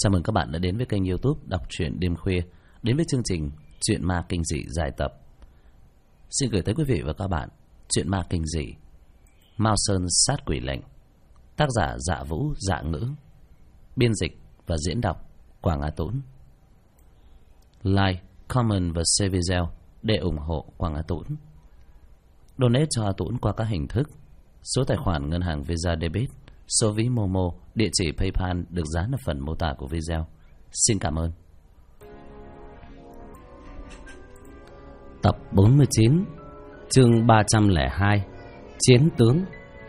Chào mừng các bạn đã đến với kênh YouTube Đọc truyện đêm khuya, đến với chương trình Truyện ma kinh dị dài tập. Xin gửi tới quý vị và các bạn truyện ma kinh dị Mao Sơn sát quỷ lệnh, tác giả Dạ Vũ Dạ Ngữ, biên dịch và diễn đọc Quảng Á Tũng. Like, comment và share video để ủng hộ Quảng Á Tũng. Donate cho A Tũng qua các hình thức: số tài khoản ngân hàng Visa Debit, số ví Momo, địa chỉ PayPal được dán ở phần mô tả của video. Xin cảm ơn. Tập 49, chương 302, Chiến tướng.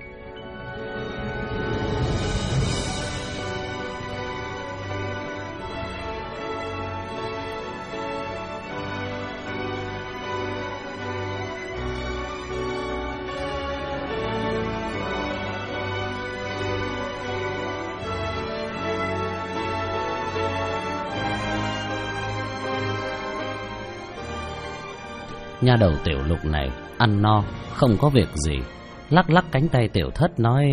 Nha đầu Tiểu Lục này ăn no không có việc gì, lắc lắc cánh tay Tiểu Thất nói: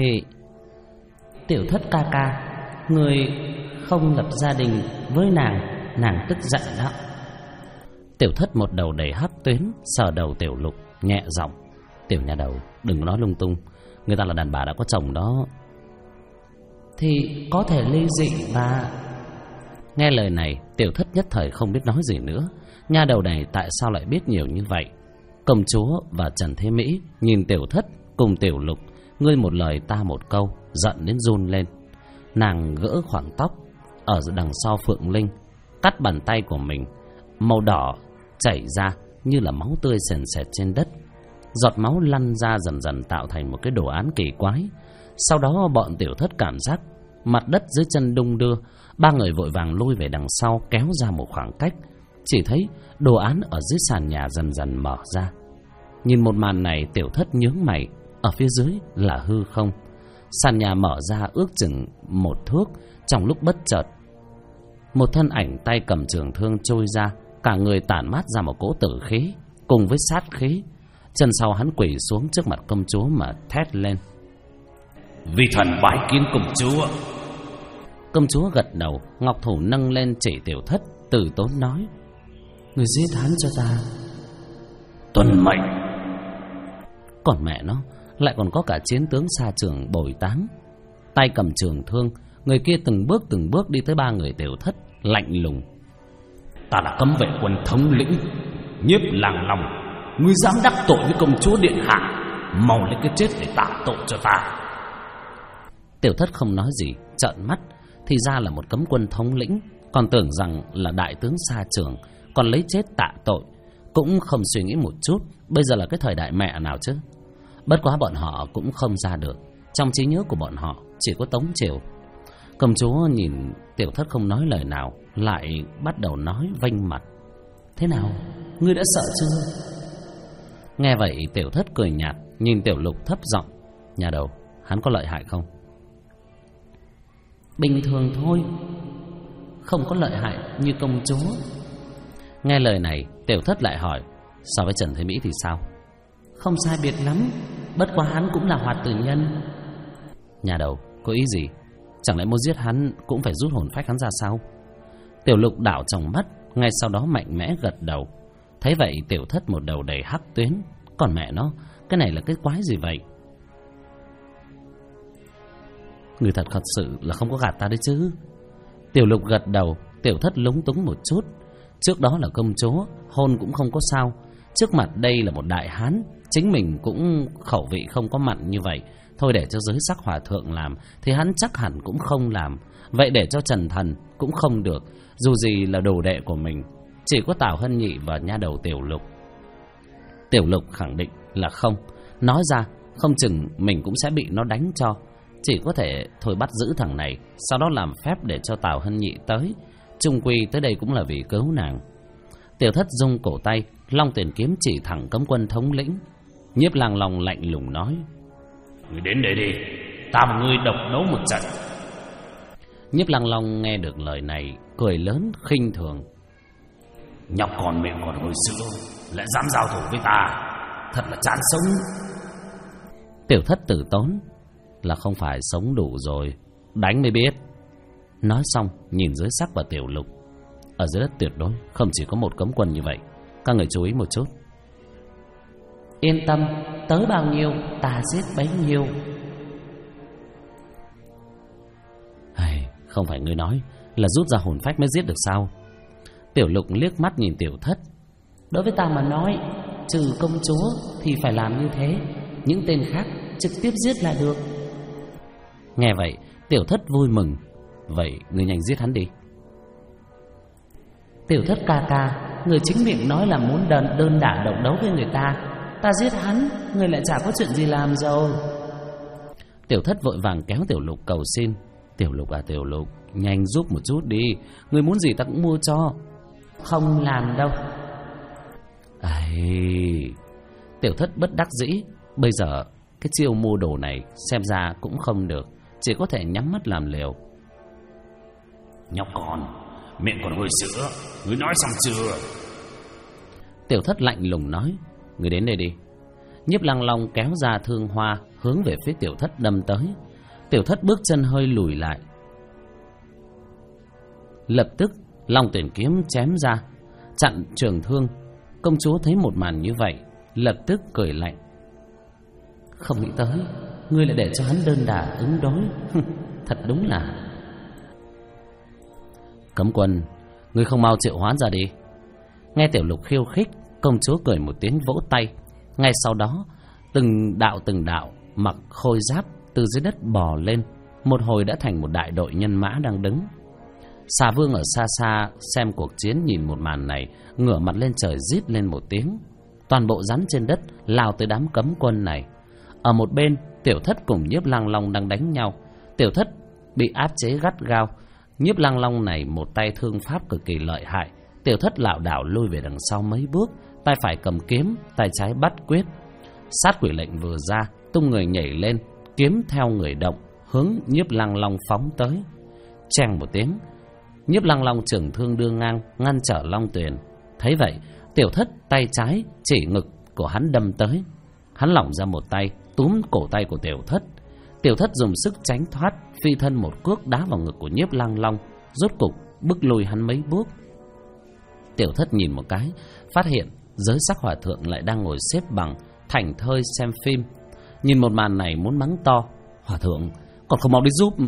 Tiểu Thất ca ca, người không lập gia đình với nàng tức giận đó. Tiểu Thất một đầu đầy hắc tuyến sờ đầu Tiểu Lục nhẹ giọng: Tiểu nha đầu, đừng nói lung tung, người ta là đàn bà đã có chồng đó. Thì có thể ly dị và... Nghe lời này, Tiểu Thất nhất thời không biết nói gì nữa. Nha đầu này tại sao lại biết nhiều như vậy? Công chúa và Trần Thế Mỹ nhìn Tiểu Thất cùng Tiểu Lục, ngươi một lời ta một câu, giận đến run lên. Nàng gỡ khoảng tóc ở đằng sau Phượng Linh, cắt bàn tay của mình, màu đỏ chảy ra như là máu tươi sền sệt trên đất. Giọt máu lăn ra dần dần tạo thành một cái đồ án kỳ quái. Sau đó bọn Tiểu Thất cảm giác mặt đất dưới chân đung đưa. Ba người vội vàng lui về đằng sau, kéo ra một khoảng cách. Chỉ thấy đồ án ở dưới sàn nhà dần dần mở ra. Nhìn một màn này, Tiểu Thất nhướng mày. Ở phía dưới là hư không. Sàn nhà mở ra ước chừng 1 thước. Trong lúc bất chợt, một thân ảnh tay cầm trường thương trôi ra, cả người tản mát ra một cỗ tử khí cùng với sát khí. Chân sau hắn quỳ xuống trước mặt công chúa mà thét lên: Vi thần bái kiến công chúa. Công chúa gật đầu, ngọc thủ nâng lên chỉ Tiểu Thất, từ tốn nói: Người giết hắn cho ta. Tuân mệnh. Còn mẹ nó, lại còn có cả chiến tướng xa trường bồi táng. Tay cầm trường thương, người kia từng bước đi tới ba người Tiểu Thất, lạnh lùng: Ta là cấm vệ quân thống lĩnh Nhiếp Làng Long, ngươi dám đắc tội với công chúa điện hạ, mau lấy cái chết để tạ tội cho ta. Tiểu Thất không nói gì, trợn mắt. Thì ra là một cấm quân thống lĩnh, còn tưởng rằng là đại tướng xa trường, còn lấy chết tạ tội. Cũng không suy nghĩ một chút, bây giờ là cái thời đại mẹ nào chứ. Bất quá bọn họ cũng không ra được, trong trí nhớ của bọn họ chỉ có Tống Triều. Công chúa nhìn Tiểu Thất không nói lời nào, lại bắt đầu nói vênh mặt: Thế nào, ngươi đã sợ chưa? Nghe vậy Tiểu Thất cười nhạt, nhìn Tiểu Lục thấp giọng: Nhà đầu, hắn có lợi hại không? Bình thường thôi, không có lợi hại như công chúa. Nghe lời này, Tiểu Thất lại hỏi: So với Trần Thế Mỹ thì sao? Không sai biệt lắm, bất quá hắn cũng là hoạt tử nhân. Nhà đầu, có ý gì? Chẳng lẽ muốn giết hắn cũng phải rút hồn phách hắn ra sao? Tiểu Lục đảo trong mắt, ngay sau đó mạnh mẽ gật đầu. Thấy vậy Tiểu Thất một đầu đầy hắc tuyến. Còn mẹ nó, cái này là cái quái gì vậy? Người thật sự là không có gạt ta đấy chứ? Tiểu Lục gật đầu. Tiểu Thất lúng túng một chút. Trước đó là công chúa, hôn cũng không có sao. Trước mặt đây là một đại hán, chính mình cũng khẩu vị không có mặn như vậy. Thôi để cho giới sắc hòa thượng làm thì hắn chắc hẳn cũng không làm. Vậy để cho Trần Thần cũng không được, dù gì là đồ đệ của mình. Chỉ có Tào Hân Nhị và nha đầu Tiểu Lục. Tiểu Lục khẳng định là không. Nói ra không chừng mình cũng sẽ bị nó đánh cho. Chỉ có thể thôi bắt giữ thằng này, sau đó làm phép để cho Tào Hân Nhị tới. Chung quy tới đây cũng là vì cứu nàng. Tiểu Thất rung cổ tay, long tiền kiếm chỉ thẳng cấm quân thống lĩnh. Nhiếp Làng Long lạnh lùng nói: Ngươi đến đây đi, ta và ngươi độc đấu một trận. Nhiếp Làng Long nghe được lời này, cười lớn khinh thường: Nhóc con miệng còn hồi xưa lại dám giao thủ với ta, thật là chán sống. Tiểu Thất tử tốn: Là không phải sống đủ rồi, đánh mới biết. Nói xong nhìn dưới sắc và Tiểu Lục. Ở dưới đất tuyệt đối không chỉ có một cấm quân như vậy. Các người chú ý một chút. Yên tâm, tới bao nhiêu ta giết bấy nhiêu. Không phải ngươi nói là rút ra hồn phách mới giết được sao? Tiểu Lục liếc mắt nhìn Tiểu Thất. Đối với ta mà nói, trừ công chúa thì phải làm như thế. Những tên khác trực tiếp giết là được. Nghe vậy Tiểu Thất vui mừng. Vậy ngươi nhanh giết hắn đi. Tiểu Thất ca ca, người chính miệng nói là muốn đơn đả độc đấu với người ta. Ta giết hắn, người lại chả có chuyện gì làm rồi. Tiểu Thất vội vàng kéo Tiểu Lục cầu xin. Tiểu Lục à Tiểu Lục, nhanh giúp một chút đi. Người muốn gì ta cũng mua cho. Không làm đâu. Tiểu Thất bất đắc dĩ. Bây giờ cái chiêu mua đồ này xem ra cũng không được, chỉ có thể nhắm mắt làm liều. Nhóc con, miệng còn hôi sữa, ngươi nói xong chưa? Tiểu Thất lạnh lùng nói. Ngươi đến đây đi. Nhiếp Lăng Long kéo ra thương hoa hướng về phía Tiểu Thất đâm tới. Tiểu Thất bước chân hơi lùi lại. Lập tức Long Tuyển kiếm chém ra chặn trường thương. Công chúa thấy một màn như vậy lập tức cười lạnh. Không nghĩ tới ngươi lại để cho hắn đơn đả ứng đối. Thật đúng là. Cấm quân, ngươi không mau triệu hoán ra đi. Nghe Tiểu Lục khiêu khích, công chúa cười một tiếng vỗ tay. Ngay sau đó từng đạo mặc khôi giáp từ dưới đất bò lên. Một hồi đã thành một đại đội nhân mã đang đứng. Xà Vương ở xa xa xem cuộc chiến, nhìn một màn này ngửa mặt lên trời rít lên một tiếng. Toàn bộ rắn trên đất lao tới đám cấm quân này. Ở một bên, Tiểu Thất cùng Nhiếp Lăng Long đang đánh nhau. Tiểu Thất bị áp chế gắt gao. Nhiếp Lăng Long này một tay thương pháp cực kỳ lợi hại. Tiểu Thất lảo đảo lui về đằng sau mấy bước, tay phải cầm kiếm, tay trái bắt quyết. Sát quỷ lệnh vừa ra, tung người nhảy lên, kiếm theo người động, hướng Nhiếp Lăng Long phóng tới. Cheng một tiếng, Nhiếp Lăng Long trường thương đưa ngang, ngăn trở Long Tuyền. Thấy vậy, Tiểu Thất tay trái chỉ ngực của hắn đâm tới. Hắn lỏng ra một tay, túm cổ tay của Tiểu Thất. Tiểu Thất dùng sức tránh thoát, phi thân một cước đá vào ngực của Nhiếp Lăng Long, rốt cục bức lùi hắn mấy bước. Tiểu Thất nhìn một cái, phát hiện Giới Sắc Hòa Thượng lại đang ngồi xếp bằng, thảnh thơi xem phim. Nhìn một màn này muốn mắng to. Hòa Thượng, còn không mau đi giúp.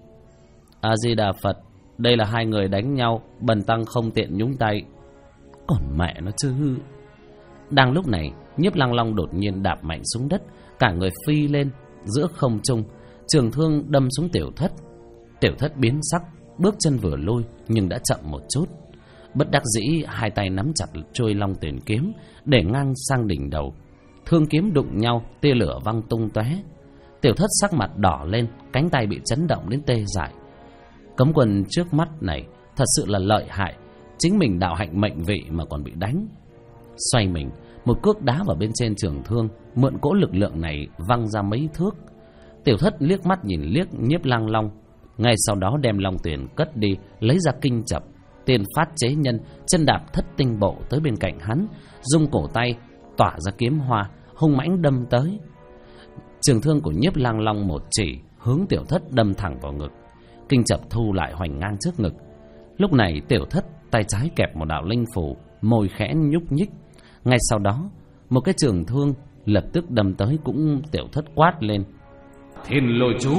A Di Đà Phật, đây là hai người đánh nhau, bần tăng không tiện nhúng tay. Còn mẹ nó chứ. Đang lúc này, Nhiếp Lăng Long đột nhiên đạp mạnh xuống đất, cả người phi lên giữa không trung, trường thương đâm xuống Tiểu Thất. Tiểu Thất biến sắc, bước chân vừa lui nhưng đã chậm một chút. Bất đắc dĩ, hai tay nắm chặt chuôi Long Tuyển kiếm để ngang sang đỉnh đầu. Thương kiếm đụng nhau, tia lửa văng tung tóe. Tiểu Thất sắc mặt đỏ lên, cánh tay bị chấn động đến tê dại. Cấm quân trước mắt này thật sự là lợi hại, chính mình đạo hạnh mệnh vị mà còn bị đánh. Xoay mình, một cước đá vào bên trên trường thương, mượn cỗ lực lượng này văng ra mấy thước. Tiểu Thất liếc mắt nhìn liếc Nhiếp Lăng Long, ngay sau đó đem Long Tuyển cất đi, lấy ra kinh chập, tiền phát chế nhân, chân đạp thất tinh bộ tới bên cạnh hắn, dung cổ tay tỏa ra kiếm hoa, hung mãnh đâm tới. Trường thương của Nhiếp Lăng Long một chỉ hướng Tiểu Thất đâm thẳng vào ngực. Kinh chập thu lại hoành ngang trước ngực. Lúc này Tiểu Thất tay trái kẹp một đạo linh phù, môi khẽ nhúc nhích. Ngay sau đó, một cái trường thương lập tức đâm tới, cũng Tiểu Thất quát lên: Thiên Lôi Chú.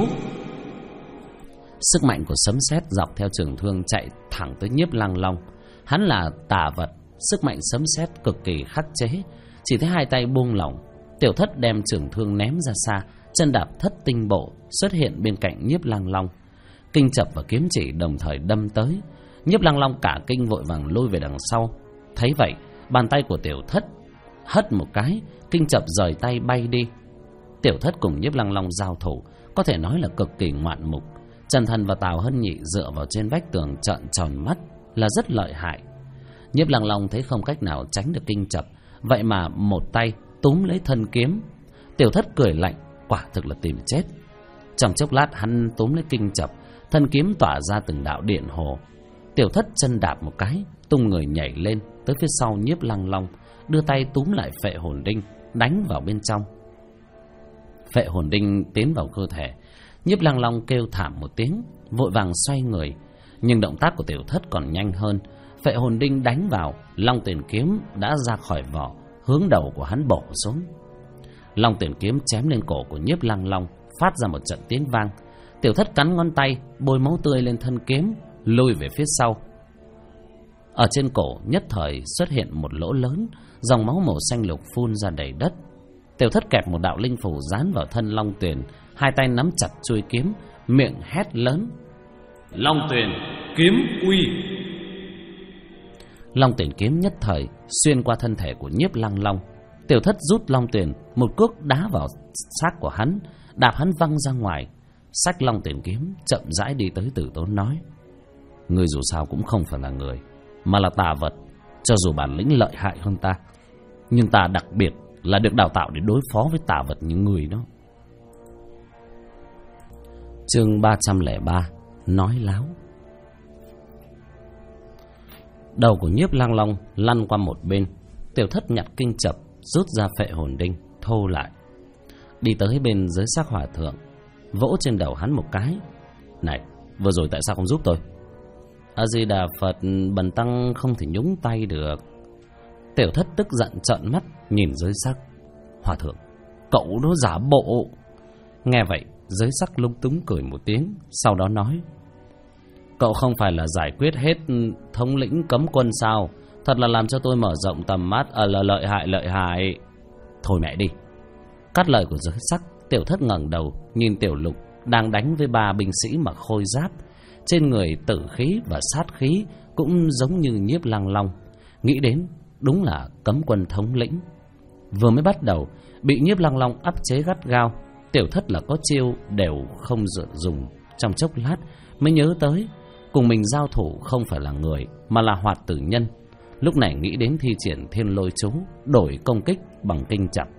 Sức mạnh của sấm sét dọc theo trường thương chạy thẳng tới Nhiếp Lăng Long. Hắn là tà vật, sức mạnh sấm sét cực kỳ khắc chế. Chỉ thấy hai tay buông lỏng, Tiểu Thất đem trường thương ném ra xa, chân đạp thất tinh bộ xuất hiện bên cạnh Nhiếp Lăng Long. Kinh chập và kiếm chỉ đồng thời đâm tới. Nhiếp Lăng Long cả kinh vội vàng lùi về đằng sau. Thấy vậy, bàn tay của Tiểu Thất hất một cái, kinh chập rời tay bay đi. Tiểu Thất cùng Nhiếp Lăng Long giao thủ có thể nói là cực kỳ ngoạn mục. Trần Thần và Tào Hân Nhị dựa vào trên vách tường trợn tròn mắt là rất lợi hại. Nhiếp Lăng Long thấy không cách nào tránh được kinh chập, vậy mà một tay túm lấy thân kiếm. Tiểu Thất cười lạnh, quả thực là tìm chết. Trong chốc lát hắn túm lấy kinh chập, thân kiếm tỏa ra từng đạo điện hồ. Tiểu Thất chân đạp một cái, tung người nhảy lên tới phía sau Nhiếp Lăng Long, đưa tay túm lại phệ hồn đinh đánh vào bên trong. Phệ hồn đinh tiến vào cơ thể, Nhiếp Lăng Long kêu thảm một tiếng, vội vàng xoay người, nhưng động tác của Tiểu Thất còn nhanh hơn. Phệ hồn đinh đánh vào, Long Tuyển kiếm đã ra khỏi vỏ, hướng đầu của hắn bổ xuống. Long Tuyển kiếm chém lên cổ của Nhiếp Lăng Long, phát ra một trận tiếng vang. Tiểu Thất cắn ngón tay, bôi máu tươi lên thân kiếm, lùi về phía sau. Ở trên cổ nhất thời xuất hiện một lỗ lớn, dòng máu màu xanh lục phun ra đầy đất. Tiểu Thất kẹp một đạo linh phù dán vào thân Long Tuyền, hai tay nắm chặt chuôi kiếm, miệng hét lớn: Long Tuyền, kiếm uy! Long Tuyền kiếm nhất thời xuyên qua thân thể của Nhiếp Lăng Long. Tiểu Thất rút Long Tuyền, một cước đá vào xác của hắn, đạp hắn văng ra ngoài. Xách Long Tuyền kiếm chậm rãi đi tới Tử Tốn nói: Ngươi dù sao cũng không phải là người, mà là tà vật. Cho dù bản lĩnh lợi hại hơn ta, nhưng ta đặc biệt là được đào tạo để đối phó với tà vật như người đó. Chương 303: Nói láo. Đầu của Nhiếp Lăng Long lăn qua một bên. Tiểu Thất nhặt kinh chập, rút ra phệ hồn đinh, thô lại, đi tới bên Giới Sắc Hòa Thượng, vỗ trên đầu hắn một cái: Này, vừa rồi tại sao không giúp tôi? A Di Đà Phật, bần tăng không thể nhúng tay được. Tiểu Thất tức giận trợn mắt nhìn Giới Sắc. Hòa Thượng, cậu nó giả bộ. Nghe vậy, Giới Sắc lúng túng cười một tiếng, sau đó nói: Cậu không phải là giải quyết hết thống lĩnh cấm quân sao? Thật là làm cho tôi mở rộng tầm mắt. Là lợi hại. Thôi mẹ đi. Cắt lời của Giới Sắc, Tiểu Thất ngẩng đầu nhìn Tiểu Lục đang đánh với 3 binh sĩ mặc khôi giáp, trên người tử khí và sát khí cũng giống như Nhiếp Lăng Long. Nghĩ đến đúng là cấm quân thống lĩnh. Vừa mới bắt đầu bị Nhiếp Lăng Long áp chế gắt gao, Tiểu Thất là có chiêu đều không dùng. Trong chốc lát mới nhớ tới cùng mình giao thủ không phải là người, mà là hoạt tử nhân. Lúc này nghĩ đến thi triển Thiên Lôi chú, đổi công kích bằng kinh chập.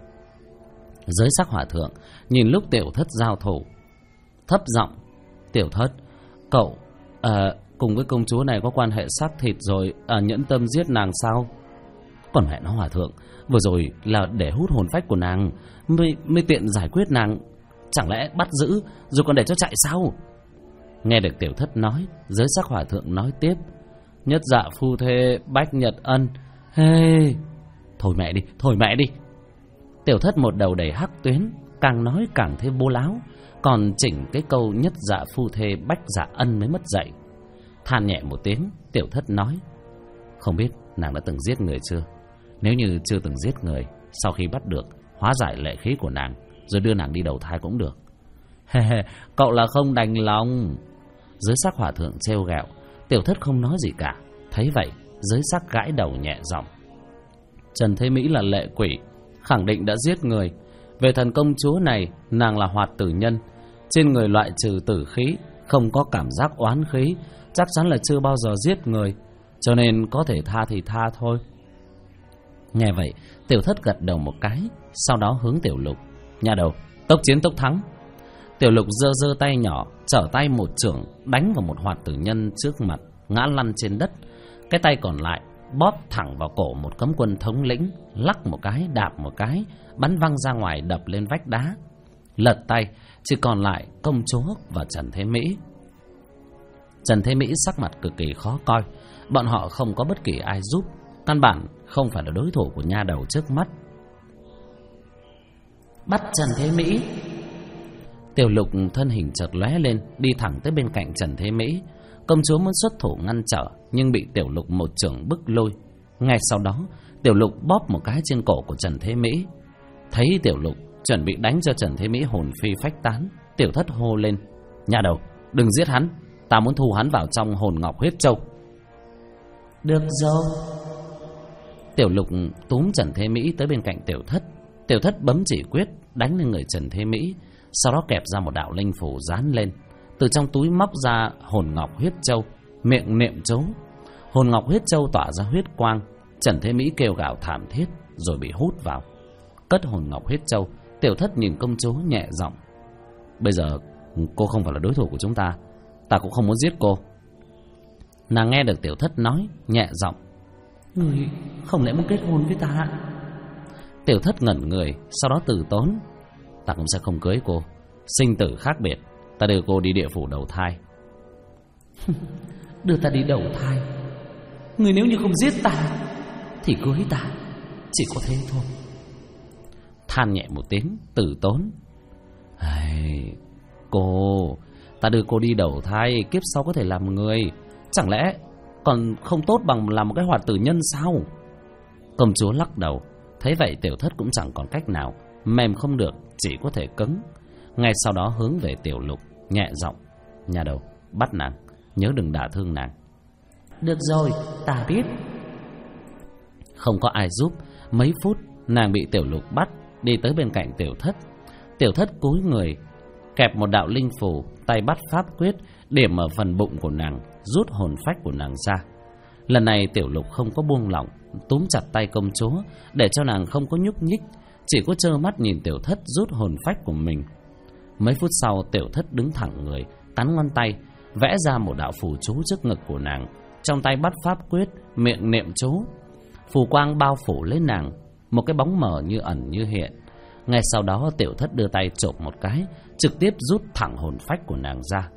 Giới Sắc Hòa Thượng nhìn lúc Tiểu Thất giao thủ, thấp giọng: Tiểu Thất, cậu cùng với công chúa này có quan hệ xác thịt rồi, nhẫn tâm giết nàng sao? Còn mẹ nó, Hòa Thượng, vừa rồi là để hút hồn phách của nàng, mới tiện giải quyết nàng, chẳng lẽ bắt giữ rồi còn để cho chạy sao? Nghe được Tiểu Thất nói, Giới Sắc Hòa Thượng nói tiếp: Nhất dạ phu thê bách nhật ân. Hey, thôi mẹ đi. Tiểu Thất một đầu đầy hắc tuyến, càng nói càng thêm bố láo, còn chỉnh cái câu nhất dạ phu thê bách dạ ân mới mất dạy. Than nhẹ một tiếng, Tiểu Thất nói: Không biết nàng đã từng giết người chưa? Nếu như chưa từng giết người, sau khi bắt được, hóa giải lệ khí của nàng, rồi đưa nàng đi đầu thai cũng được. Cậu là không đành lòng. Giới Sắc Hòa Thượng trêu ghẹo. Tiểu Thất không nói gì cả. Thấy vậy, Giới Sắc gãi đầu nhẹ giọng: Trần Thế Mỹ là lệ quỷ, khẳng định đã giết người. Về thần công chúa này, nàng là hoạt tử nhân, trên người loại trừ tử khí, không có cảm giác oán khí, chắc chắn là chưa bao giờ giết người, cho nên có thể tha thì tha thôi. Nghe vậy, Tiểu Thất gật đầu một cái, sau đó hướng Tiểu Lục: Nhà đầu, tốc chiến tốc thắng. Tiểu Lục giơ tay nhỏ, trở tay một chưởng đánh vào một hoạt tử nhân trước mặt, ngã lăn trên đất. Cái tay còn lại bóp thẳng vào cổ một cấm quân thống lĩnh, lắc một cái, đạp một cái, bắn văng ra ngoài, đập lên vách đá. Lật tay, chỉ còn lại công chúa và Trần Thế Mỹ. Trần Thế Mỹ sắc mặt cực kỳ khó coi, bọn họ không có bất kỳ ai giúp, căn bản không phải là đối thủ của nha đầu trước mắt. Bắt Trần Thế Mỹ. Tiểu Lục thân hình chợt lóe lên, đi thẳng tới bên cạnh Trần Thế Mỹ. Công chúa muốn xuất thủ ngăn trở, nhưng bị Tiểu Lục một chưởng bức lôi. Ngay sau đó, Tiểu Lục bóp một cái trên cổ của Trần Thế Mỹ. Thấy Tiểu Lục chuẩn bị đánh cho Trần Thế Mỹ hồn phi phách tán, Tiểu Thất hô lên: Nhà đầu, đừng giết hắn, ta muốn thu hắn vào trong hồn ngọc huyết châu. Được rồi. Tiểu Lục túm Trần Thế Mỹ tới bên cạnh Tiểu Thất. Tiểu Thất bấm chỉ quyết đánh lên người Trần Thế Mỹ, sau đó kẹp ra một đạo linh phù dán lên, từ trong túi móc ra hồn ngọc huyết châu, miệng niệm chú. Hồn ngọc huyết châu tỏa ra huyết quang. Trần Thế Mỹ kêu gào thảm thiết rồi bị hút vào. Cất hồn ngọc huyết châu, Tiểu Thất nhìn công chúa nhẹ giọng: Bây giờ cô không phải là đối thủ của chúng ta, ta cũng không muốn giết cô. Nàng nghe được Tiểu Thất nói, nhẹ giọng: Người không lẽ muốn kết hôn với ta? Tiểu Thất ngẩn người, sau đó từ tốn: Ta cũng sẽ không cưới cô, sinh tử khác biệt, Ta đưa cô đi địa phủ đầu thai. Đưa ta đi đầu thai? Người nếu như không giết ta thì cưới ta, chỉ có thế thôi. Than nhẹ một tiếng, từ tốn. Cô, ta đưa cô đi đầu thai, kiếp sau có thể làm người, chẳng lẽ còn không tốt bằng làm một cái hoạt tử nhân sao? Công chúa lắc đầu. Thấy vậy Tiểu Thất cũng chẳng còn cách nào, mềm không được, chỉ có thể cứng. Ngay sau đó hướng về Tiểu Lục, nhẹ giọng: nhà đầu, bắt nàng, nhớ đừng đả thương nàng. Được rồi, ta biết. Không có ai giúp, mấy phút nàng bị Tiểu Lục bắt, đi tới bên cạnh Tiểu Thất. Tiểu Thất cúi người, kẹp một đạo linh phù, tay bắt pháp quyết, điểm ở phần bụng của nàng, rút hồn phách của nàng ra. Lần này Tiểu Lục không có buông lỏng, túm chặt tay công chúa, để cho nàng không có nhúc nhích, chỉ có trơ mắt nhìn Tiểu Thất rút hồn phách của mình. Mấy phút sau, Tiểu Thất đứng thẳng người, cắn ngón tay, vẽ ra một đạo phù chú trước ngực của nàng, trong tay bắt pháp quyết, miệng niệm chú. Phù quang bao phủ lên nàng, một cái bóng mờ như ẩn như hiện. Ngay sau đó Tiểu Thất đưa tay chộp một cái, trực tiếp rút thẳng hồn phách của nàng ra.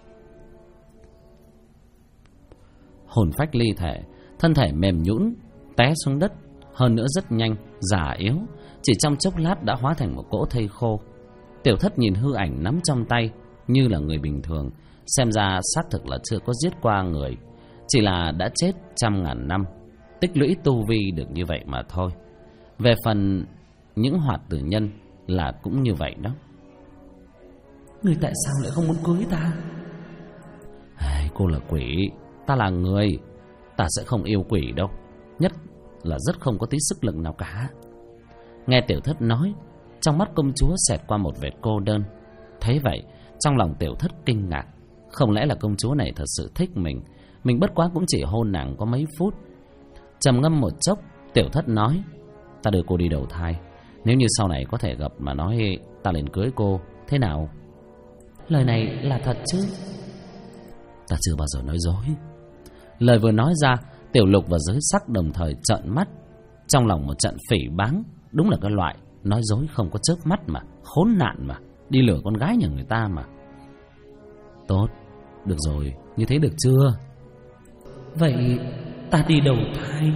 Hồn phách ly thể, thân thể mềm nhũn té xuống đất, hơn nữa rất nhanh, già yếu, chỉ trong chốc lát đã hóa thành một cỗ thây khô. Tiểu Thất nhìn hư ảnh nắm trong tay như là người bình thường, xem ra xác thực là chưa có giết qua người, chỉ là đã chết trăm ngàn năm, tích lũy tu vi được như vậy mà thôi. Về phần những hoạt tử nhân là cũng như vậy đó. Người tại sao lại không muốn cưới ta? Cô là quỷ, ta là người, ta sẽ không yêu quỷ đâu, nhất là rất không có tí sức lực nào cả. Nghe Tiểu Thất nói, trong mắt công chúa xẹt qua một vệt cô đơn. Thấy vậy, trong lòng Tiểu Thất kinh ngạc, không lẽ là công chúa này thật sự thích mình bất quá cũng chỉ hôn nàng có mấy phút. Trầm ngâm một chốc, Tiểu Thất nói: ta đưa cô đi đầu thai, nếu như sau này có thể gặp mà nói, ta liền cưới cô, thế nào? Lời này là thật chứ? Ta chưa bao giờ nói dối. Lời vừa nói ra, Tiểu Lục và Giới Sắc đồng thời trợn mắt, trong lòng một trận phỉ báng. Đúng là cái loại nói dối không có chớp mắt mà, khốn nạn mà, đi lừa con gái nhà người ta mà. Tốt, được rồi, như thế được chưa? Vậy ta đi đầu thai?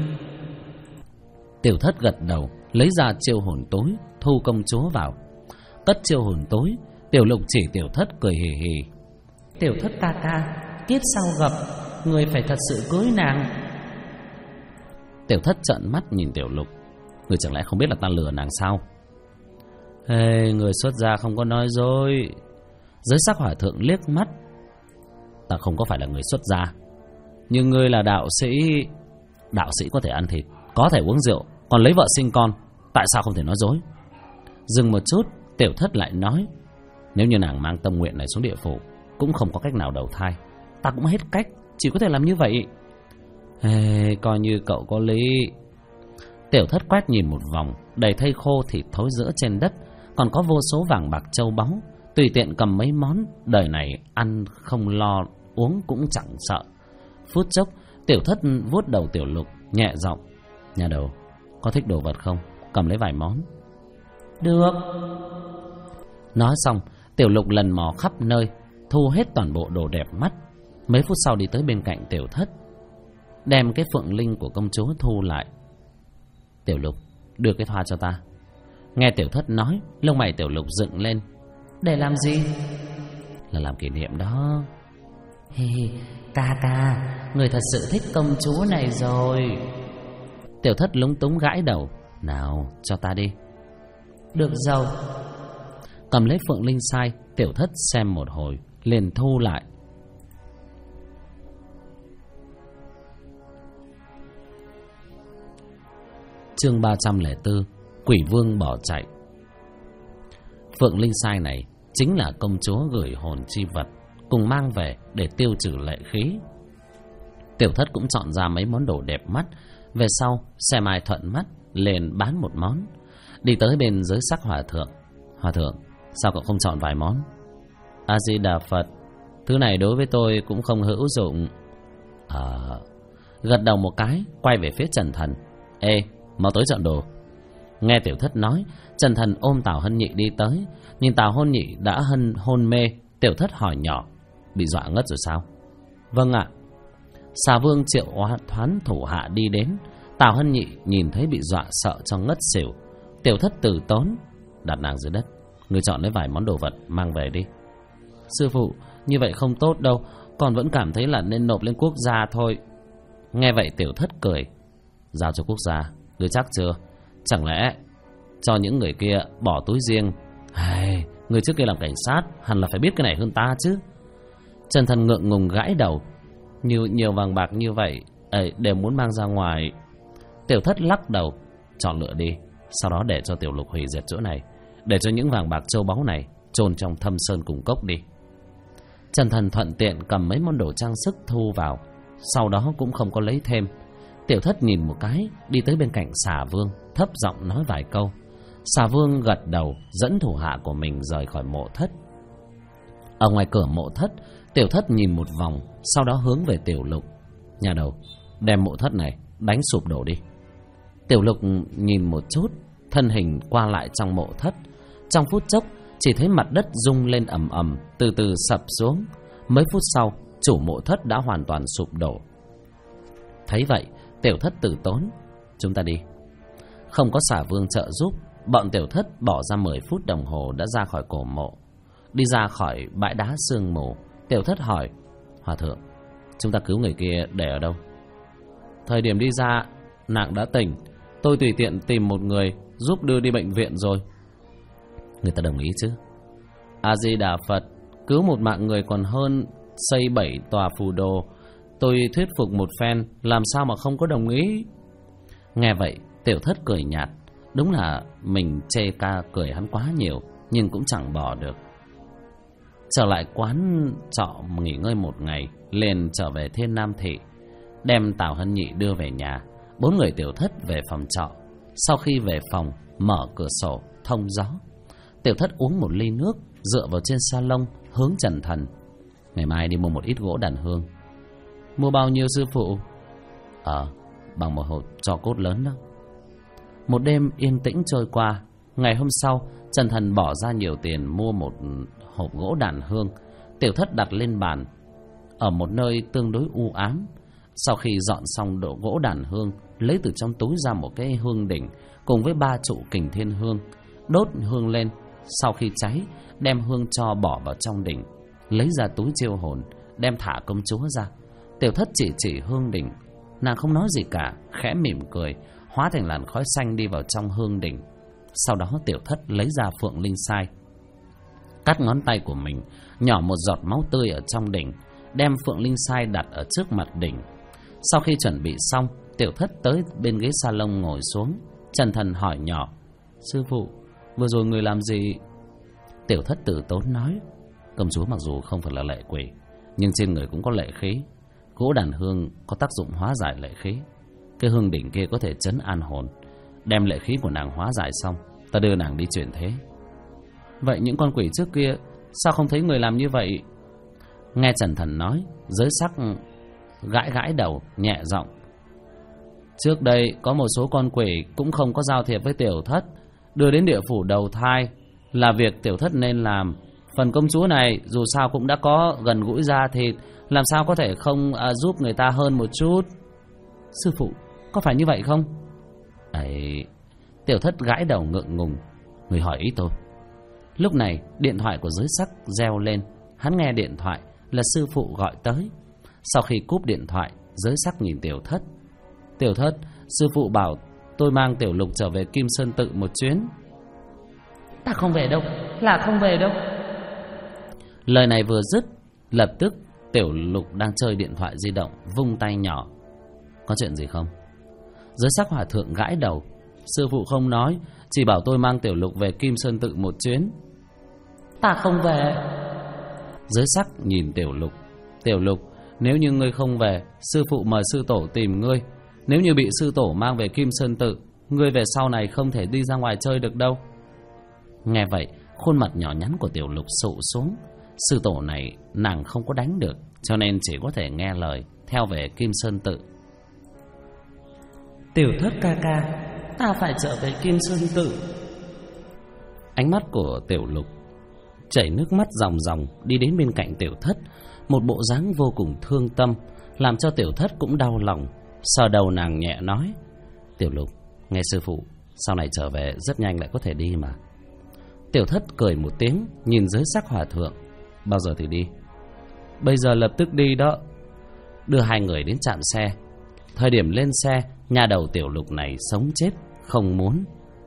Tiểu Thất gật đầu, lấy ra chiêu hồn tối, thu công chúa vào. Cất chiêu hồn tối, Tiểu Lục chỉ Tiểu Thất cười hì hì: Tiểu Thất ca ca, kiếp sau gặp, người phải thật sự cưới nàng. Tiểu Thất trợn mắt nhìn Tiểu Lục: người chẳng lẽ không biết là ta lừa nàng sao? Người xuất gia không có nói dối. Giới Sắc Hòa thượng liếc mắt: ta không có phải là người xuất gia, nhưng ngươi là đạo sĩ. Đạo sĩ có thể ăn thịt, có thể uống rượu, còn lấy vợ sinh con, tại sao không thể nói dối? Dừng một chút, Tiểu Thất lại nói: nếu như nàng mang tâm nguyện này xuống địa phủ, cũng không có cách nào đầu thai, ta cũng hết cách, chỉ có thể làm như vậy. Coi như cậu có lý. Tiểu Thất quét nhìn một vòng, đầy thây khô thịt thối rữa trên đất, còn có vô số vàng bạc châu báu, tùy tiện cầm mấy món, đời này ăn không lo, uống cũng chẳng sợ. Phút chốc, Tiểu Thất vuốt đầu Tiểu Lục, nhẹ giọng: nhà đầu, có thích đồ vật không? Cầm lấy vài món. Được. Nói xong, Tiểu Lục lần mò khắp nơi, thu hết toàn bộ đồ đẹp mắt. Mấy phút sau đi tới bên cạnh Tiểu Thất, đem cái phượng linh của công chúa thu lại. Tiểu Lục, đưa cái thoa cho ta. Nghe Tiểu Thất nói, lông mày Tiểu Lục dựng lên. Để làm gì? Là làm kỷ niệm đó. Ca ca, người thật sự thích công chúa này rồi. Tiểu Thất lúng túng gãi đầu: nào, cho ta đi. Được rồi. Cầm lấy phượng linh sai, Tiểu Thất xem một hồi, liền thu lại. Chương 304: Quỷ Vương bỏ chạy. Phượng linh sai này chính là công chúa gửi hồn chi vật, cùng mang về để tiêu trừ lệ khí. Tiểu Thất cũng chọn ra mấy món đồ đẹp mắt, về sau xem ai thuận mắt liền bán một món. Đi tới bên Giới Sắc Hòa thượng: Hòa thượng, sao cậu không chọn vài món? A Di Đà Phật, thứ này đối với tôi cũng không hữu dụng. Gật đầu một cái, quay về phía Trần Thần: ê, mau tới chọn đồ. Nghe Tiểu Thất nói, Trần Thần ôm Tào Hân Nhị đi tới. Nhìn Tào Hân Nhị đã hôn mê, Tiểu Thất hỏi nhỏ: Bị dọa ngất rồi sao? Vâng ạ. Xà Vương triệu thoán thủ hạ đi đến. Tào Hân Nhị nhìn thấy bị dọa sợ cho ngất xỉu. Tiểu Thất từ tốn: Đặt nàng dưới đất, người chọn lấy vài món đồ vật mang về đi. Sư phụ, như vậy không tốt đâu, con vẫn cảm thấy là nên nộp lên quốc gia thôi. Nghe vậy Tiểu Thất cười: Giao cho quốc gia, ngươi chắc chưa? Chẳng lẽ cho những người kia bỏ túi riêng? Người trước kia làm cảnh sát, hẳn là phải biết cái này hơn ta chứ. Trần Thần ngượng ngùng gãi đầu: Nhiều vàng bạc như vậy đều muốn mang ra ngoài. Tiểu Thất lắc đầu: Chọn lựa đi, sau đó để cho Tiểu Lục hủy diệt chỗ này, để cho những vàng bạc châu báu này chôn trong thâm sơn cùng cốc đi. Trần Thần thuận tiện cầm mấy món đồ trang sức thu vào, sau đó cũng không có lấy thêm. Tiểu Thất nhìn một cái, đi tới bên cạnh Xà Vương, thấp giọng nói vài câu. Xà Vương gật đầu, dẫn thủ hạ của mình rời khỏi mộ thất. Ở ngoài cửa mộ thất, Tiểu Thất nhìn một vòng, sau đó hướng về Tiểu Lục: Nhà đầu, đem mộ thất này đánh sụp đổ đi. Tiểu Lục nhìn một chút, thân hình qua lại trong mộ thất. Trong phút chốc, chỉ thấy mặt đất rung lên ầm ầm, từ từ sập xuống. Mấy phút sau, chủ mộ thất đã hoàn toàn sụp đổ. Thấy vậy, Tiểu Thất từ tốn: Chúng ta đi. Không có Xà Vương trợ giúp, bọn Tiểu Thất bỏ ra 10 phút đồng hồ đã ra khỏi cổ mộ. Đi ra khỏi bãi đá sương mù, Tiểu Thất hỏi: Hòa thượng, chúng ta cứu người kia để ở đâu? Thời điểm đi ra, nàng đã tỉnh. Tôi tùy tiện tìm một người giúp đưa đi bệnh viện rồi. Người ta đồng ý chứ? A Di Đà Phật, cứu một mạng người còn hơn xây 7 tòa phù đồ. Tôi thuyết phục một phen, làm sao mà không có đồng ý? Nghe vậy, Tiểu Thất cười nhạt. Đúng là mình chê ca cười hắn quá nhiều, nhưng cũng chẳng bỏ được. Trở lại quán trọ nghỉ ngơi một ngày, liền trở về Thiên Nam Thị, đem Tào Hân Nhị đưa về nhà. 4 người Tiểu Thất về phòng trọ. Sau khi về phòng, mở cửa sổ thông gió. Tiểu Thất uống một ly nước, dựa vào trên sa lông, hướng Trần Thần: Ngày mai đi mua một ít gỗ đàn hương. Mua bao nhiêu sư phụ? Bằng một hộp tro cốt lớn đó. Một đêm yên tĩnh trôi qua. Ngày hôm sau, Trần Thần bỏ ra nhiều tiền mua một hộp gỗ đàn hương. Tiểu Thất đặt lên bàn ở một nơi tương đối u ám. Sau khi dọn xong đồ gỗ đàn hương, lấy từ trong túi ra một cái hương đỉnh cùng với 3 trụ kình thiên hương, đốt hương lên. Sau khi cháy, đem hương tro bỏ vào trong đỉnh, lấy ra túi chiêu hồn, đem thả công chúa ra. Tiểu Thất chỉ hương đỉnh, nàng không nói gì cả, khẽ mỉm cười, hóa thành làn khói xanh đi vào trong hương đỉnh. Sau đó Tiểu Thất lấy ra phượng linh sai, cắt ngón tay của mình, nhỏ một giọt máu tươi ở trong đỉnh, đem phượng linh sai đặt ở trước mặt đỉnh. Sau khi chuẩn bị xong, Tiểu Thất tới bên ghế salon ngồi xuống. Trần Thần hỏi nhỏ: Sư phụ, vừa rồi người làm gì? Tiểu Thất từ tốn nói: Công chúa mặc dù không phải là lệ quỷ, nhưng trên người cũng có lệ khí. Gỗ đàn hương có tác dụng hóa giải lệ khí. Cái hương đỉnh kia có thể trấn an hồn. Đem lệ khí của nàng hóa giải xong, ta đưa nàng đi chuyển thế. Vậy những con quỷ trước kia sao không thấy người làm như vậy? Nghe Trần Thần nói, Giới Sắc gãi đầu, nhẹ giọng: Trước đây có một số con quỷ cũng không có giao thiệp với Tiểu Thất, đưa đến địa phủ đầu thai, là việc Tiểu Thất nên làm. Phần công chúa này dù sao cũng đã có gần gũi da thịt, làm sao có thể không giúp người ta hơn một chút? Sư phụ, có phải như vậy không? Ấy, Tiểu Thất gãi đầu ngượng ngùng: Người hỏi ý tôi. Lúc này điện thoại của Giới Sắc reo lên. Hắn nghe điện thoại là sư phụ gọi tới. Sau khi cúp điện thoại, Giới Sắc nhìn Tiểu Thất: Tiểu Thất, sư phụ bảo tôi mang Tiểu Lục trở về Kim Sơn Tự một chuyến. Ta không về đâu, là không về đâu. Lời này vừa dứt, lập tức Tiểu Lục đang chơi điện thoại di động vung tay nhỏ: Có chuyện gì không? Giới Sắc hòa thượng gãi đầu: Sư phụ không nói, chỉ bảo tôi mang Tiểu Lục về Kim Sơn Tự một chuyến. Ta không về. Giới Sắc nhìn Tiểu Lục: Tiểu Lục, nếu như ngươi không về, sư phụ mời sư tổ tìm ngươi. Nếu như bị sư tổ mang về Kim Sơn Tự, ngươi về sau này không thể đi ra ngoài chơi được đâu. Nghe vậy, khuôn mặt nhỏ nhắn của Tiểu Lục sụ xuống. Sư tổ này nàng không có đánh được, cho nên chỉ có thể nghe lời theo về Kim Sơn Tự. Tiểu Thất ca ca, ta phải trở về Kim Sơn Tự. Ánh mắt của Tiểu Lục chảy nước mắt ròng ròng đi đến bên cạnh Tiểu Thất, một bộ dáng vô cùng thương tâm, làm cho Tiểu Thất cũng đau lòng. Sờ đầu nàng nhẹ nói: Tiểu Lục, nghe sư phụ, sau này trở về rất nhanh lại có thể đi mà. Tiểu Thất cười một tiếng, nhìn dưới sắc hòa thượng: Bao giờ thì đi? Bây giờ lập tức đi đó. Đưa hai người đến trạm xe. Thời điểm lên xe, nhà đầu Tiểu Lục này sống chết không muốn.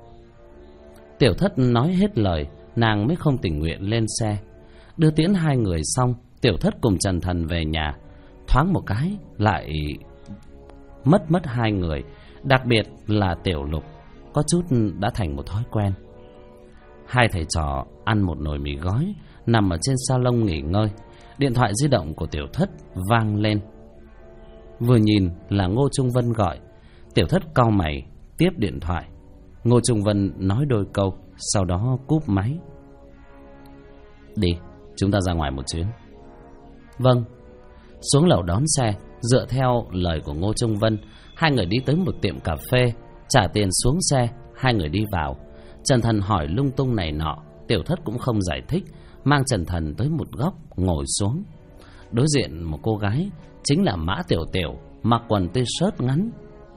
Tiểu Thất nói hết lời, nàng mới không tình nguyện lên xe. Đưa tiễn hai người xong, Tiểu Thất cùng Trần Thần về nhà. Thoáng một cái lại mất hai người, đặc biệt là Tiểu Lục, có chút đã thành một thói quen. Hai thầy trò ăn một nồi mì gói, nằm ở trên salon nghỉ ngơi. Điện thoại di động của Tiểu Thất vang lên. Vừa nhìn là Ngô Trung Vân gọi. Tiểu Thất cau mày tiếp điện thoại. Ngô Trung Vân nói đôi câu, sau đó cúp máy. Đi, chúng ta ra ngoài một chuyến. Vâng. Xuống lầu đón xe. Dựa theo lời của Ngô Trung Vân, hai người đi tới một tiệm cà phê, trả tiền xuống xe, hai người đi vào. Trần Thần hỏi lung tung này nọ, Tiểu Thất cũng không giải thích, mang Trần Thần tới một góc ngồi xuống. Đối diện một cô gái, chính là Mã Tiểu Tiểu, mặc quần t-shirt ngắn,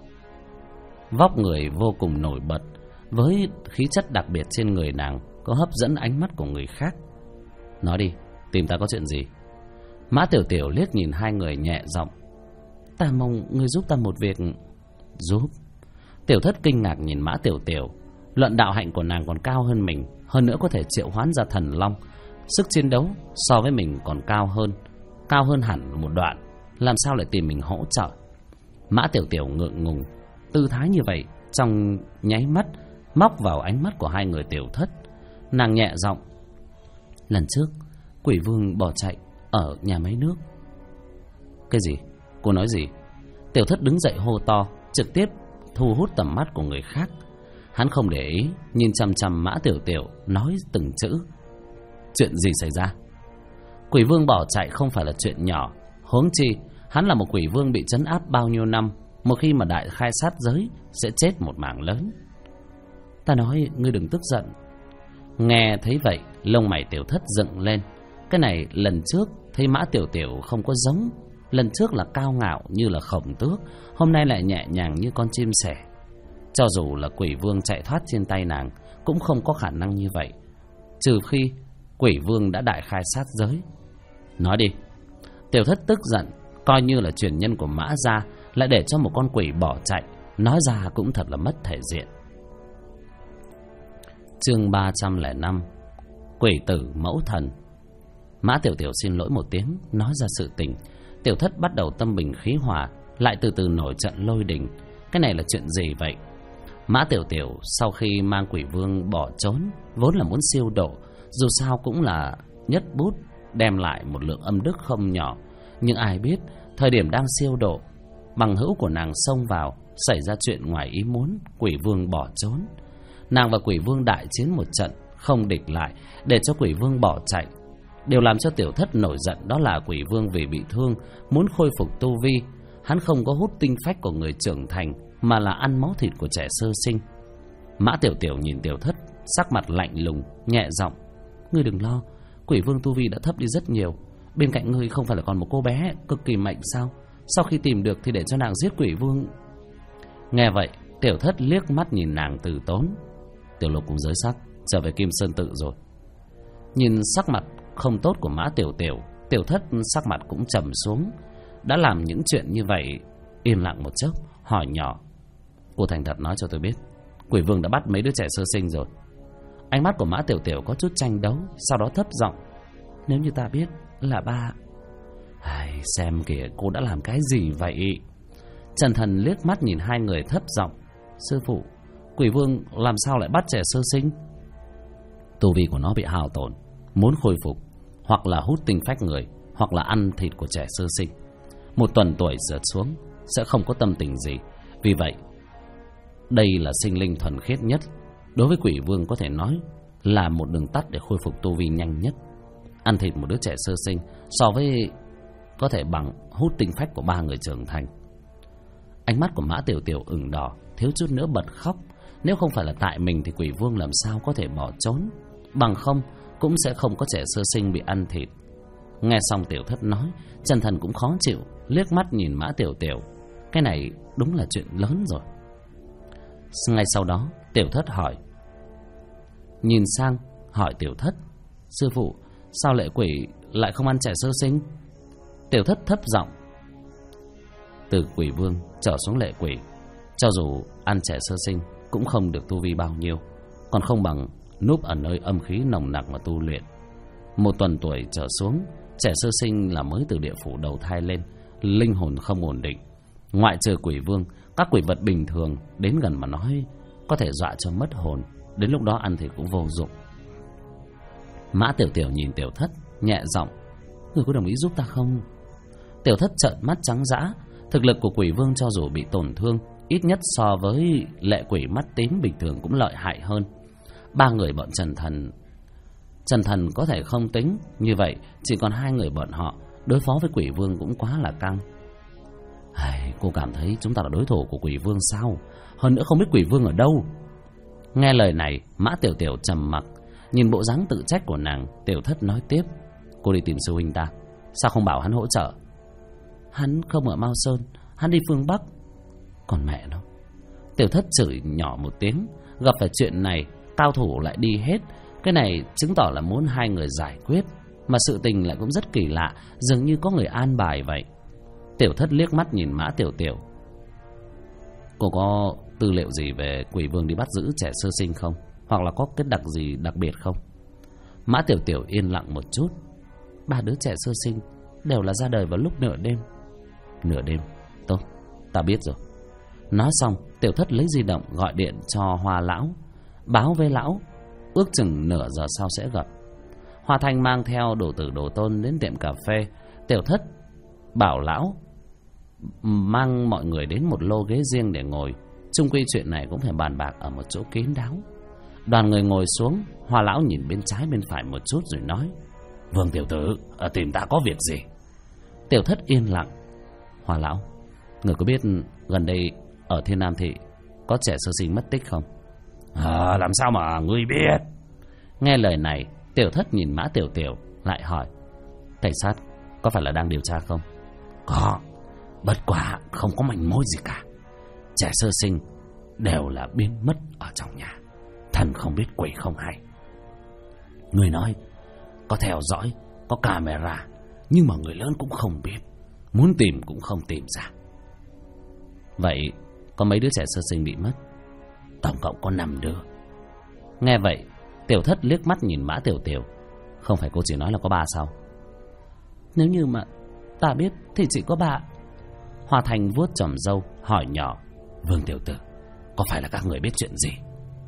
vóc người vô cùng nổi bật, với khí chất đặc biệt trên người nàng có hấp dẫn ánh mắt của người khác. Nói đi, tìm ta có chuyện gì? Mã Tiểu Tiểu liếc nhìn hai người nhẹ giọng: Ta mong ngươi giúp ta một việc. Giúp? Tiểu Thất kinh ngạc nhìn Mã Tiểu Tiểu. Luận đạo hạnh của nàng còn cao hơn mình, hơn nữa có thể triệu hoán ra thần long, sức chiến đấu so với mình còn cao hơn hẳn một đoạn, làm sao lại tìm mình hỗ trợ? Mã Tiểu Tiểu ngượng ngùng, tư thái như vậy trong nháy mắt móc vào ánh mắt của hai người Tiểu Thất. Nàng nhẹ giọng: Lần trước Quỷ Vương bỏ chạy ở nhà máy nước. Cái gì? Cô nói gì? Tiểu Thất đứng dậy hô to, trực tiếp thu hút tầm mắt của người khác. Hắn không để ý, nhìn chằm chằm Mã Tiểu Tiểu, nói từng chữ: Chuyện gì xảy ra? Quỷ Vương bỏ chạy không phải là chuyện nhỏ, huống chi hắn là một quỷ vương bị trấn áp bao nhiêu năm, một khi mà đại khai sát giới sẽ chết một mảng lớn. Ta nói ngươi đừng tức giận. Nghe thấy vậy, lông mày Tiểu Thất dựng lên. Cái này lần trước thấy Mã Tiểu Tiểu không có giống. Lần trước là cao ngạo như là khổng tước, hôm nay lại nhẹ nhàng như con chim sẻ. Cho dù là quỷ vương chạy thoát trên tay nàng, cũng không có khả năng như vậy, trừ khi quỷ vương đã đại khai sát giới. Nói đi. Tiểu Thất tức giận, coi như là truyền nhân của Mã gia, lại để cho một con quỷ bỏ chạy, nói ra cũng thật là mất thể diện. Chương 305: Quỷ tử mẫu thần. Mã Tiểu Tiểu xin lỗi một tiếng, nói ra sự tình. Tiểu Thất bắt đầu tâm bình khí hòa, lại từ từ nổi trận lôi đình. Cái này là chuyện gì vậy? Mã Tiểu Tiểu sau khi mang quỷ vương bỏ trốn, vốn là muốn siêu độ, dù sao cũng là nhất bút đem lại một lượng âm đức không nhỏ. Nhưng ai biết thời điểm đang siêu độ, bằng hữu của nàng xông vào, xảy ra chuyện ngoài ý muốn, quỷ vương bỏ trốn. Nàng và quỷ vương đại chiến một trận, không địch lại, để cho quỷ vương bỏ chạy. Điều làm cho Tiểu Thất nổi giận đó là quỷ vương vì bị thương, muốn khôi phục tu vi. Hắn không có hút tinh phách của người trưởng thành, mà là ăn máu thịt của trẻ sơ sinh. Mã Tiểu Tiểu nhìn Tiểu Thất, sắc mặt lạnh lùng, nhẹ giọng: Ngươi đừng lo, quỷ vương tu vi đã thấp đi rất nhiều. Bên cạnh ngươi không phải là còn một cô bé cực kỳ mạnh sao? Sau khi tìm được thì để cho nàng giết quỷ vương. Nghe vậy, Tiểu Thất liếc mắt nhìn nàng từ tốn. Tiểu Lục cũng giới sắc, trở về Kim Sơn Tự rồi. Nhìn sắc mặt không tốt của Mã Tiểu Tiểu, Tiểu Thất sắc mặt cũng trầm xuống. Đã làm những chuyện như vậy, im lặng một chốc, hỏi nhỏ: Cô thành thật nói cho tôi biết, quỷ vương đã bắt mấy đứa trẻ sơ sinh rồi? Ánh mắt của Mã Tiểu Tiểu có chút tranh đấu, sau đó thấp giọng: Nếu như ta biết là ba. Ai, xem kìa, cô đã làm cái gì vậy? Trần Thần liếc mắt nhìn hai người thấp giọng: Sư phụ, quỷ vương làm sao lại bắt trẻ sơ sinh? Tu vi của nó bị hao tổn, muốn khôi phục, hoặc là hút tinh phách người, hoặc là ăn thịt của trẻ sơ sinh. Một tuần tuổi rớt xuống sẽ không có tâm tình gì. Vì vậy, đây là sinh linh thuần khiết nhất. Đối với quỷ vương có thể nói là một đường tắt để khôi phục tu vi nhanh nhất. Ăn thịt một đứa trẻ sơ sinh so với có thể bằng hút tinh phách của 3 người trưởng thành. Ánh mắt của Mã Tiểu Tiểu ửng đỏ, thiếu chút nữa bật khóc. Nếu không phải là tại mình thì quỷ vương làm sao có thể bỏ trốn? Bằng không, cũng sẽ không có trẻ sơ sinh bị ăn thịt. Nghe xong Tiểu Thất nói, Trần Thần cũng khó chịu, liếc mắt nhìn Mã Tiểu Tiểu. Cái này đúng là chuyện lớn rồi. Ngay sau đó Tiểu Thất hỏi, nhìn sang hỏi Tiểu Thất, sư phụ, sao lệ quỷ lại không ăn trẻ sơ sinh? Tiểu Thất thấp giọng, từ quỷ vương trở xuống lệ quỷ, cho dù ăn trẻ sơ sinh cũng không được tu vi bao nhiêu, còn không bằng núp ở nơi âm khí nồng nặc mà tu luyện. 1 tuần tuổi trở xuống, trẻ sơ sinh là mới từ địa phủ đầu thai lên, linh hồn không ổn định. Ngoại trừ quỷ vương, các quỷ vật bình thường đến gần mà nói có thể dọa cho mất hồn, đến lúc đó ăn thì cũng vô dụng. Mã Tiểu Tiểu nhìn Tiểu Thất, nhẹ giọng, người có đồng ý giúp ta không? Tiểu Thất trợn mắt trắng dã. Thực lực của quỷ vương cho dù bị tổn thương, ít nhất so với lệ quỷ mắt tím bình thường cũng lợi hại hơn. 3 người bọn Trần Thần có thể không tính, như vậy chỉ còn 2 người bọn họ đối phó với quỷ vương cũng quá là căng. Cô cảm thấy chúng ta là đối thủ của quỷ vương sao? Hơn nữa không biết quỷ vương ở đâu. Nghe lời này, Mã Tiểu Tiểu trầm mặc. Nhìn bộ dáng tự trách của nàng, Tiểu Thất nói tiếp, cô đi tìm sư huynh ta, sao không bảo hắn hỗ trợ? Hắn không ở Mao Sơn, hắn đi phương Bắc. Còn mẹ nó. Tiểu Thất chửi nhỏ một tiếng. Gặp phải chuyện này, cao thủ lại đi hết. Cái này chứng tỏ là muốn 2 người giải quyết, mà sự tình lại cũng rất kỳ lạ, dường như có người an bài vậy. Tiểu Thất liếc mắt nhìn Mã Tiểu Tiểu, cô có tư liệu gì về quỷ vương đi bắt giữ trẻ sơ sinh không? Hoặc là có kết đặc gì đặc biệt không? Mã Tiểu Tiểu yên lặng một chút. 3 đứa trẻ sơ sinh đều là ra đời vào lúc nửa đêm. Nửa đêm? Tốt, ta biết rồi. Nói xong, Tiểu Thất lấy di động gọi điện cho Hoa lão, báo với lão ước chừng nửa giờ sau sẽ gặp. Hoa Thanh mang theo đồ tử đồ tôn đến tiệm cà phê. Tiểu Thất bảo lão mang mọi người đến một lô ghế riêng để ngồi. Chung quy chuyện này cũng phải bàn bạc ở một chỗ kín đáo. Đoàn người ngồi xuống, Hoa lão nhìn bên trái bên phải một chút rồi nói, Vương tiểu tử, tìm ta có việc gì? Tiểu Thất yên lặng. Hoa lão, người có biết gần đây ở Thiên Nam Thị có trẻ sơ sinh mất tích không? Làm sao mà ngươi biết? Nghe lời này, Tiểu Thất nhìn Mã Tiểu Tiểu lại hỏi, cảnh sát có phải là đang điều tra không? Có, bất quá không có manh mối gì cả. Trẻ sơ sinh đều là biến mất ở trong nhà, thần không biết quỷ không hay. Người nói có theo dõi, có camera, nhưng mà người lớn cũng không biết, muốn tìm cũng không tìm ra. Vậy có mấy đứa trẻ sơ sinh bị mất? Tổng cộng có 5 đứa. Nghe vậy, Tiểu Thất liếc mắt nhìn Mã Tiểu Tiểu, không phải cô chỉ nói là có 3 sao? Nếu như mà ta biết thì chỉ có 3. Hoa Thành vuốt chòm râu hỏi nhỏ, Vương tiểu tử, có phải là các người biết chuyện gì?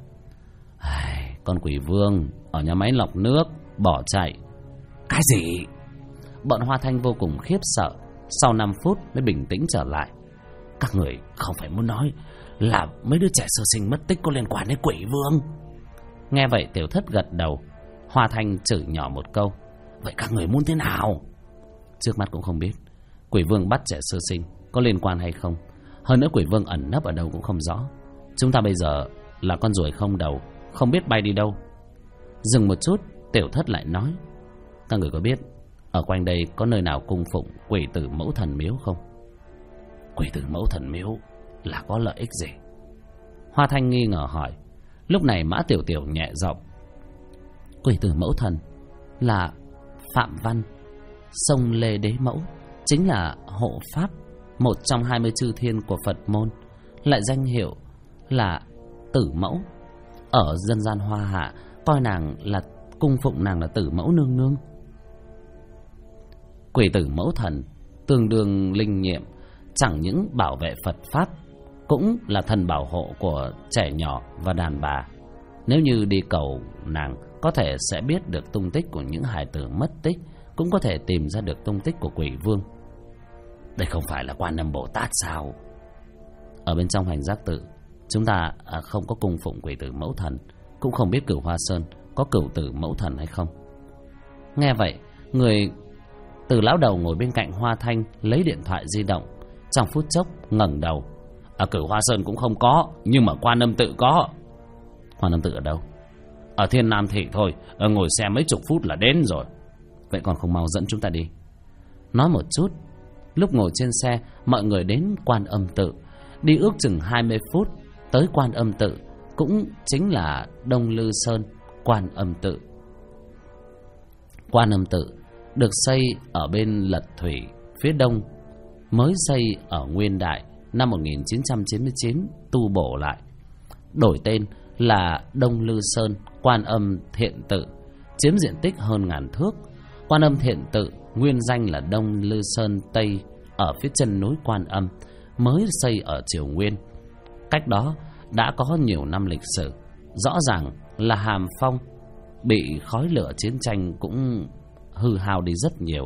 Con quỷ vương ở nhà máy lọc nước bỏ chạy. Cái gì? Bọn Hoa Thanh vô cùng khiếp sợ, sau 5 phút mới bình tĩnh trở lại. Các người không phải muốn nói là mấy đứa trẻ sơ sinh mất tích có liên quan đến quỷ vương? Nghe vậy Tiểu Thất gật đầu. Hoa Thanh chửi nhỏ một câu, vậy các người muốn thế nào? Trước mắt cũng không biết quỷ vương bắt trẻ sơ sinh có liên quan hay không. Hơn nữa quỷ vương ẩn nấp ở đâu cũng không rõ. Chúng ta bây giờ là con ruồi không đầu, không biết bay đi đâu. Dừng một chút, Tiểu Thất lại nói, các người có biết ở quanh đây có nơi nào cung phụng quỷ tử mẫu thần miếu không? Quỷ tử mẫu thần miếu là có lợi ích gì? Hoa Thanh nghi ngờ hỏi. Lúc này Mã Tiểu Tiểu nhẹ giọng, quỷ tử mẫu thần là Phạm Văn Sông Lê Đế Mẫu, chính là hộ pháp, một trong 20 chư thiên của Phật môn, lại danh hiệu là Tử Mẫu. Ở dân gian Hoa Hạ coi nàng là cung phụng nàng là Tử Mẫu nương nương. Quỷ tử mẫu thần tương đương linh nghiệm, chẳng những bảo vệ Phật pháp, cũng là thần bảo hộ của trẻ nhỏ và đàn bà. Nếu như đi cầu nàng, có thể sẽ biết được tung tích của những hài tử mất tích, cũng có thể tìm ra được tung tích của quỷ vương. Đây không phải là Quan Âm Bồ Tát sao? Ở bên trong Hành Giác Tự, chúng ta không có cung phụng quỷ tử mẫu thần, cũng không biết Cửu Hoa Sơn có cửu tử mẫu thần hay không. Nghe vậy, người từ lão đầu ngồi bên cạnh Hoa Thanh lấy điện thoại di động, trong phút chốc ngẩng đầu. Ở Cửu Hoa Sơn cũng không có, nhưng mà Quan Âm Tự có. Quan Âm Tự ở đâu? Ở Thiên Nam Thị thôi, ngồi xe mấy chục phút là đến rồi. Vậy còn không mau dẫn chúng ta đi. Nói một chút, lúc ngồi trên xe, mọi người đến Quan Âm Tự. Đi ước chừng 20 phút tới Quan Âm Tự, cũng chính là Đông Lư Sơn Quan Âm Tự. Quan Âm Tự được xây ở bên Lật Thủy phía đông, mới xây ở Nguyên Đại năm 1999 tu bổ lại, đổi tên là Đông Lư Sơn Quan Âm Thiện Tự, chiếm diện tích hơn 1000 thước. Quan Âm Thiện Tự nguyên danh là Đông Lư Sơn Tây, ở phía chân núi Quan Âm, mới xây ở Triều Nguyên. Cách đó đã có nhiều năm lịch sử. Rõ ràng là Hàm Phong bị khói lửa chiến tranh cũng hư hao đi rất nhiều.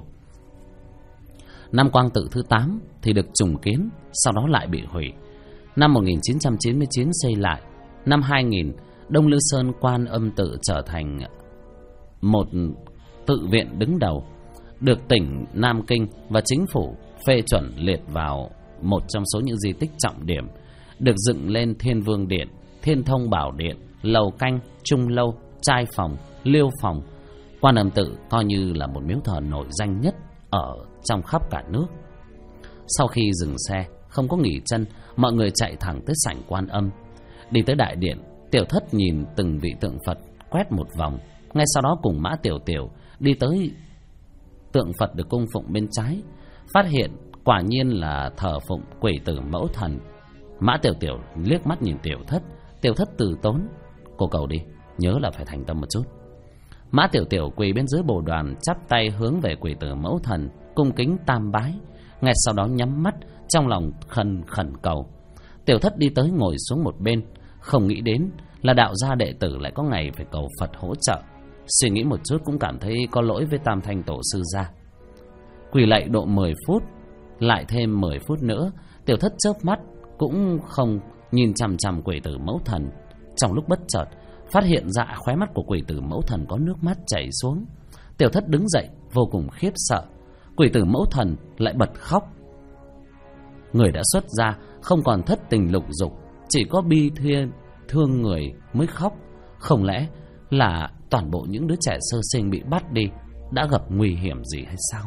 Năm Quang Tự thứ 8 thì được trùng kiến, sau đó lại bị hủy. Năm 1999 xây lại. Năm 2000, Đông Lư Sơn Quan Âm Tự trở thành một tự viện đứng đầu, được tỉnh Nam Kinh và chính phủ phê chuẩn liệt vào một trong số những di tích trọng điểm, được dựng lên Thiên Vương Điện, Thiên Thông Bảo Điện, Lầu Canh, Trung Lâu, Trai Phòng, Liêu Phòng. Quan Âm Tự coi như là một miếu thờ nổi danh nhất ở trong khắp cả nước. Sau khi dừng xe, không có nghỉ chân, mọi người chạy thẳng tới sảnh Quan Âm. Đi tới đại điện, Tiểu Thất nhìn từng vị tượng Phật quét một vòng, ngay sau đó cùng Mã Tiểu Tiểu đi tới tượng Phật được cung phụng bên trái, phát hiện quả nhiên là thờ phụng Quỷ Tử Mẫu Thần. Mã Tiểu Tiểu liếc mắt nhìn Tiểu Thất, Tiểu Thất từ tốn: "Cô cầu đi, nhớ là phải thành tâm một chút." Mã Tiểu Tiểu quỳ bên dưới bồ đoàn, chắp tay hướng về Quỷ Tử Mẫu Thần, cung kính tam bái, ngay sau đó nhắm mắt, trong lòng khẩn cầu. Tiểu Thất đi tới ngồi xuống một bên, không nghĩ đến là đạo gia đệ tử lại có ngày phải cầu Phật hỗ trợ. Suy nghĩ một chút cũng cảm thấy có lỗi với Tam Thanh Tổ sư gia. Quỳ lạy độ 10 phút, lại thêm 10 phút nữa, Tiểu Thất chớp mắt cũng không nhìn chằm chằm Quỷ Tử Mẫu Thần. Trong lúc bất chợt phát hiện ra khóe mắt của Quỷ Tử Mẫu Thần có nước mắt chảy xuống. Tiểu Thất đứng dậy vô cùng khiếp sợ. Quỷ Tử Mẫu Thần lại bật khóc. Người đã xuất gia, không còn thất tình lục dục, chỉ có bi thương người mới khóc. Không lẽ là toàn bộ những đứa trẻ sơ sinh bị bắt đi đã gặp nguy hiểm gì hay sao?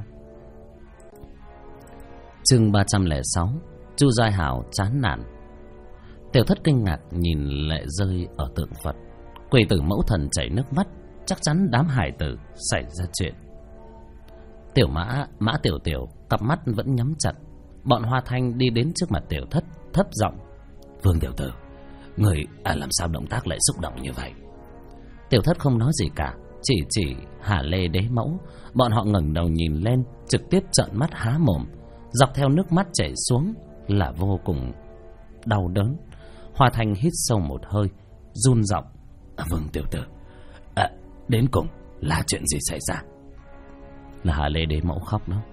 Chương 306. Chu Giai Hảo chán nản. Tiểu Thất kinh ngạc nhìn lệ rơi ở tượng Phật. Quỷ Tử Mẫu Thần chảy nước mắt, chắc chắn đám hải tử xảy ra chuyện. Tiểu Mã Tiểu Tiểu cặp mắt vẫn nhắm chặt. Bọn Hoa Thanh đi đến trước mặt Tiểu Thất, thấp giọng: "Vương tiểu tử, người làm sao động tác lại xúc động như vậy?" Tiểu Thất không nói gì cả, chỉ Hà Lê Đế Mẫu. Bọn họ ngẩng đầu nhìn lên, trực tiếp trợn mắt há mồm. Dọc theo nước mắt chảy xuống là vô cùng đau đớn. Hoa Thanh hít sâu một hơi, run giọng: "Vương tiểu tử, đến cùng là chuyện gì xảy ra?" Là Hà Lê Đế Mẫu khóc đó.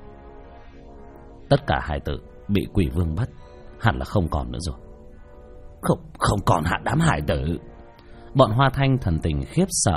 "Tất cả hài tử bị quỷ vương bắt, hẳn là không còn nữa rồi." Không còn hạ đám hài tử." Bọn Hoa Thanh thần tình khiếp sợ,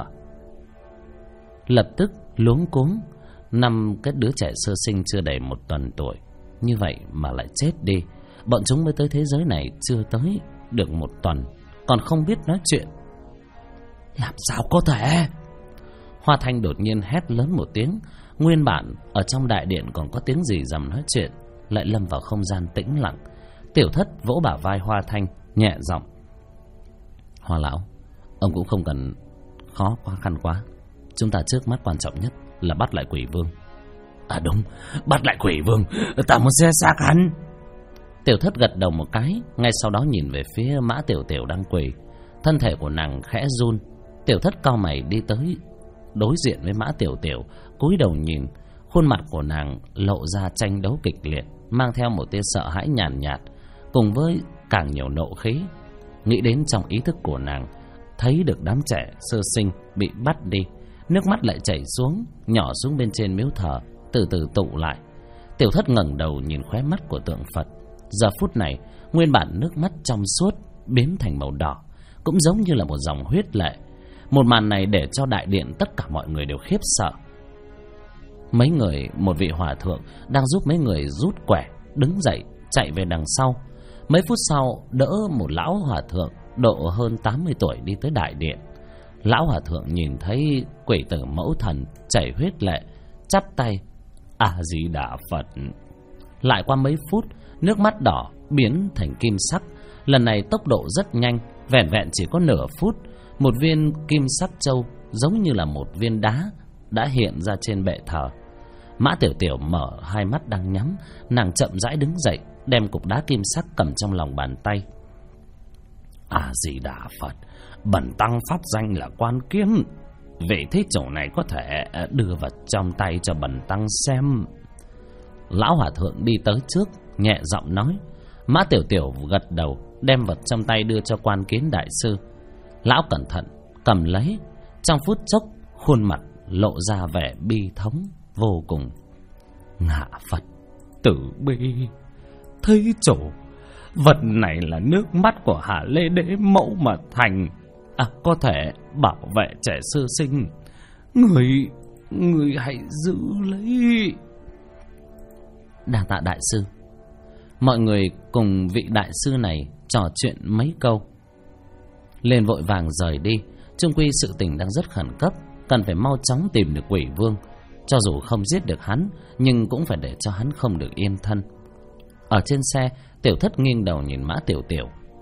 lập tức luống cuống. 5 cái đứa trẻ sơ sinh chưa đầy 1 tuần tuổi như vậy mà lại chết đi. Bọn chúng mới tới thế giới này chưa tới được 1 tuần, còn không biết nói chuyện. Làm sao có thể? Hoa Thanh đột nhiên hét lớn một tiếng. Nguyên bản ở trong đại điện còn có tiếng gì rầm nói chuyện, lại lâm vào không gian tĩnh lặng. Tiểu Thất vỗ bả vai Hoa Thanh, nhẹ giọng: "Hoa lão, ông cũng không cần khó khăn quá. Chúng ta trước mắt quan trọng nhất là bắt lại quỷ vương." Đúng, bắt lại quỷ vương, ta muốn xe xác hắn." Tiểu Thất gật đầu một cái, ngay sau đó nhìn về phía Mã Tiểu Tiểu đang quỳ. Thân thể của nàng khẽ run. Tiểu Thất cau mày đi tới đối diện với Mã Tiểu Tiểu, cúi đầu nhìn. Khuôn mặt của nàng lộ ra tranh đấu kịch liệt, mang theo một tia sợ hãi nhàn nhạt, cùng với càng nhiều nộ khí. Nghĩ đến trong ý thức của nàng thấy được đám trẻ sơ sinh bị bắt đi, nước mắt lại chảy xuống, nhỏ xuống bên trên miếu thờ, từ từ tụ lại. Tiểu Thất ngẩng đầu nhìn khóe mắt của tượng Phật. Giờ phút này, nguyên bản nước mắt trong suốt biến thành màu đỏ, cũng giống như là một dòng huyết lệ. Một màn này để cho đại điện tất cả mọi người đều khiếp sợ. Mấy người, một vị hòa thượng đang giúp mấy người rút quẻ, đứng dậy chạy về đằng sau. Mấy phút sau đỡ một lão hòa thượng độ hơn 80 tuổi đi tới đại điện. Lão hòa thượng nhìn thấy quỷ tử mẫu thần chảy huyết lệ, chắp tay: A Di Đà Phật. Lại qua mấy phút, nước mắt đỏ biến thành kim sắc. Lần này tốc độ rất nhanh, vẻn vẹn chỉ có nửa phút, một viên kim sắc châu giống như là một viên đá đã hiện ra trên bệ thờ. Mã Tiểu Tiểu mở hai mắt đang nhắm, nàng chậm rãi đứng dậy, đem cục đá kim sắc cầm trong lòng bàn tay. A Di Đà Phật, bần tăng pháp danh là Quan Kiếm, vị thí chủ này có thể đưa vật trong tay cho bần tăng xem. Lão hòa thượng đi tới trước, nhẹ giọng nói. Mã Tiểu Tiểu gật đầu, đem vật trong tay đưa cho Quan Kiến đại sư. Lão cẩn thận cầm lấy, trong phút chốc khuôn mặt lộ ra vẻ bi thống vô cùng. Ngạ Phật tử bi, thí chủ, vật này là nước mắt của Hà Lê Đế Mẫu mà thành, có thể bảo vệ trẻ sơ sinh. Người hãy giữ lấy. Đa tạ đại sư. Mọi người cùng vị đại sư này trò chuyện mấy câu, liền vội vàng rời đi. Chung quy sự tình đang rất khẩn cấp, cần phải mau chóng tìm được quỷ vương. Cho dù không giết được hắn, nhưng cũng phải để cho hắn không được yên thân. Ở trên xe, Tiểu Thất nghiêng đầu nhìn Mã Tiểu Tiểu.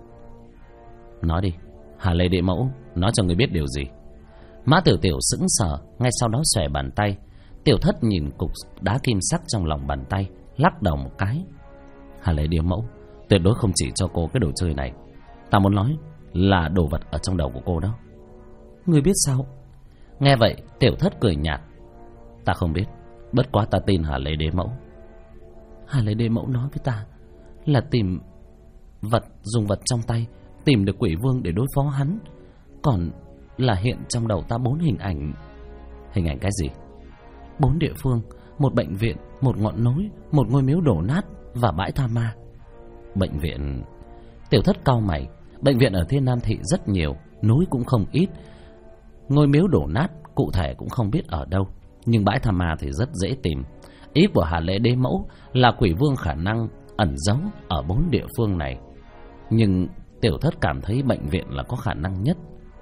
Nói đi, Hà Lê Đệ Mẫu nói cho người biết điều gì? Mã Tiểu Tiểu sững sờ, ngay sau đó xòe bàn tay. Tiểu Thất nhìn cục đá kim sắc trong lòng bàn tay, lắc đầu một cái. Hà Lê Đệ Mẫu tuyệt đối không chỉ cho cô cái đồ chơi này. Ta muốn nói là đồ vật ở trong đầu của cô đó. Người biết sao? Nghe vậy Tiểu Thất cười nhạt. Ta không biết, bất quá ta tin Hà Lê Đế Mẫu. Hà Lê Đế Mẫu nói với ta là tìm vật, dùng vật trong tay tìm được quỷ vương để đối phó hắn. Còn là hiện trong đầu ta 4 hình ảnh. Hình ảnh cái gì? 4 địa phương, một bệnh viện, một ngọn núi, một ngôi miếu đổ nát và bãi tha ma. Bệnh viện? Tiểu Thất cau mày. Bệnh viện ở Thiên Nam Thị rất nhiều, núi cũng không ít. Ngôi miếu đổ nát cụ thể cũng không biết ở đâu, nhưng bãi tha ma thì rất dễ tìm. Ý của Hà Lê Đế Mẫu là quỷ vương khả năng ẩn giấu ở 4 địa phương này, nhưng Tiểu Thất cảm thấy bệnh viện là có khả năng nhất.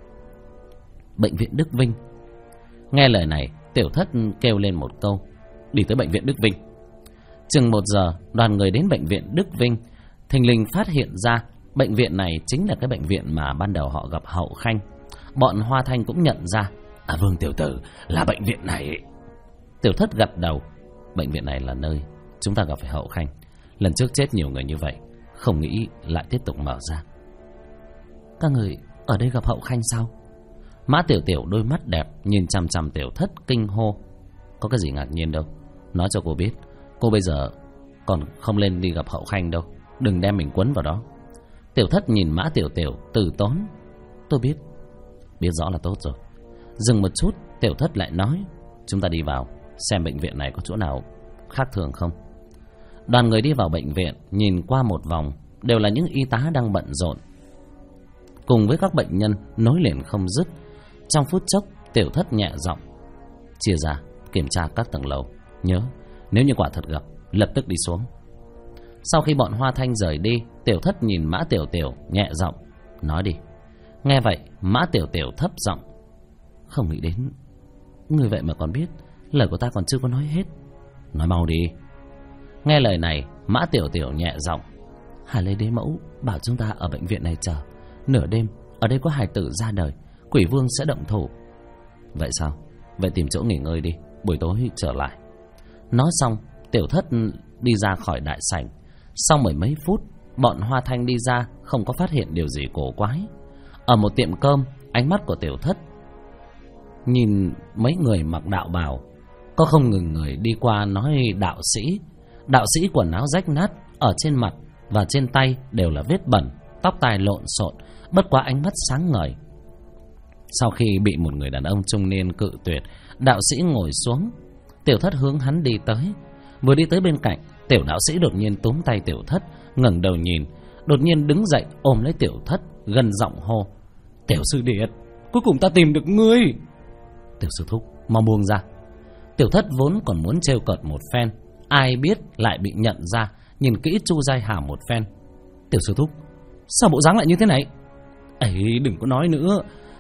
Bệnh viện Đức Vinh. Nghe lời này, Tiểu Thất kêu lên một câu. Đi tới bệnh viện Đức Vinh. Chừng 1 giờ, đoàn người đến bệnh viện Đức Vinh. Thình lình phát hiện ra bệnh viện này chính là cái bệnh viện mà ban đầu họ gặp Hậu Khanh. Bọn Hoa Thanh cũng nhận ra. Vương tiểu tử, là bệnh viện này. Tiểu Thất gật đầu. Bệnh viện này là nơi chúng ta gặp phải Hậu Khanh. Lần trước chết nhiều người như vậy, không nghĩ lại tiếp tục mở ra. Các người ở đây gặp Hậu Khanh sao? Mã Tiểu Tiểu đôi mắt đẹp nhìn chằm chằm Tiểu Thất kinh hô. Có cái gì ngạc nhiên đâu, nói cho cô biết, cô bây giờ còn không lên đi gặp Hậu Khanh đâu, đừng đem mình quấn vào đó. Tiểu Thất nhìn Mã Tiểu Tiểu từ tốn. Tôi biết rõ là tốt rồi. Dừng một chút, Tiểu Thất lại nói, chúng ta đi vào xem bệnh viện này có chỗ nào khác thường không. Đoàn người đi vào bệnh viện, nhìn qua một vòng đều là những y tá đang bận rộn, cùng với các bệnh nhân nối liền không dứt. Trong phút chốc, Tiểu Thất nhẹ giọng, chia ra kiểm tra các tầng lầu, nhớ nếu như quả thật gặp, lập tức đi xuống. Sau khi bọn Hoa Thanh rời đi, Tiểu Thất nhìn Mã Tiểu Tiểu nhẹ giọng, nói đi. Nghe vậy, Mã Tiểu Tiểu thấp giọng, không nghĩ đến người vậy mà còn biết, lời của ta còn chưa có nói hết. Nói mau đi. Nghe lời này, Mã Tiểu Tiểu nhẹ giọng, Hà Lê Đế Mẫu bảo chúng ta ở bệnh viện này chờ, nửa đêm ở đây có hài tử ra đời, quỷ vương sẽ động thủ. Vậy sao? Vậy tìm chỗ nghỉ ngơi đi, buổi tối trở lại. Nói xong, Tiểu Thất đi ra khỏi đại sảnh. Sau 10 mấy phút, bọn Hoa Thanh đi ra, không có phát hiện điều gì cổ quái. Ở một tiệm cơm, ánh mắt của Tiểu Thất nhìn mấy người mặc đạo bào, có không ngừng người đi qua nói đạo sĩ. Đạo sĩ quần áo rách nát, ở trên mặt và trên tay đều là vết bẩn, tóc tai lộn xộn, bất quá ánh mắt sáng ngời. Sau khi bị một người đàn ông trung niên cự tuyệt, đạo sĩ ngồi xuống. Tiểu Thất hướng hắn đi tới. Vừa đi tới bên cạnh, tiểu đạo sĩ đột nhiên túm tay Tiểu Thất, ngẩng đầu nhìn, đột nhiên đứng dậy ôm lấy Tiểu Thất, gần giọng hô, Tiểu sư điệt, cuối cùng ta tìm được ngươi. Tiểu sư thúc, mau buông ra. Tiểu Thất vốn còn muốn trêu cợt một phen, ai biết lại bị nhận ra, nhìn kỹ Chu Giai Hà một phen. Tiểu sư thúc, sao bộ dáng lại như thế này? Ấy, đừng có nói nữa,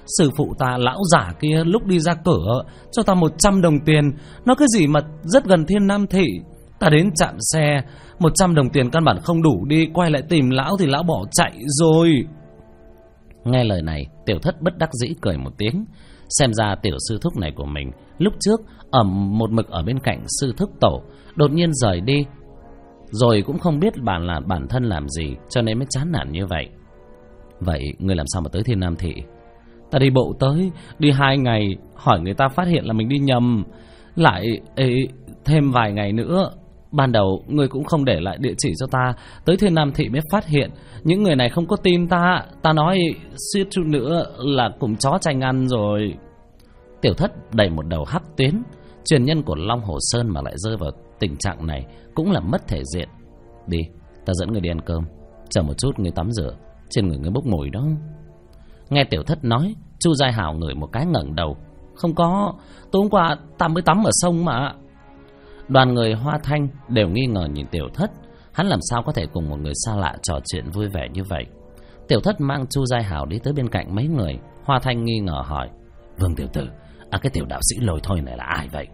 Sư phụ ta lão giả kia lúc đi ra cửa cho ta 100 đồng tiền. Nói cái gì mà rất gần Thiên Nam Thị. Ta đến chặn xe, 100 đồng tiền căn bản không đủ đi. Quay lại tìm lão thì lão bỏ chạy rồi. Nghe lời này, Tiểu Thất bất đắc dĩ cười một tiếng. Xem ra tiểu sư thúc này của mình lúc trước ở một mực ở bên cạnh sư thúc tổ, đột nhiên rời đi, rồi cũng không biết bản thân làm gì, cho nên mới chán nản như vậy. Vậy người làm sao mà tới Thiên Nam Thị? Ta đi bộ tới, đi 2 ngày, hỏi người ta phát hiện là mình đi nhầm. Lại thêm vài ngày nữa. Ban đầu người cũng không để lại địa chỉ cho ta, tới Thiên Nam Thị mới phát hiện. Những người này không có tin ta. Ta nói suýt chút nữa là cùng chó tranh ăn rồi. Tiểu Thất đầy một đầu hắc tuyến. Truyền nhân của Long Hồ Sơn mà lại rơi vào tình trạng này cũng là mất thể diện. Đi, ta dẫn người đi ăn cơm. Chờ một chút người tắm rửa, trên người người bốc mùi đó. Nghe Tiểu Thất nói, Chu Giai Hảo ngửi một cái ngẩng đầu. Không có, tối hôm qua ta mới tắm ở sông mà. Đoàn người Hoa Thanh đều nghi ngờ nhìn Tiểu Thất. Hắn làm sao có thể cùng một người xa lạ trò chuyện vui vẻ như vậy. Tiểu Thất mang Chu Giai Hảo đi tới bên cạnh mấy người. Hoa Thanh nghi ngờ hỏi: Vương tiểu tử, cái tiểu đạo sĩ lôi thôi này là ai vậy?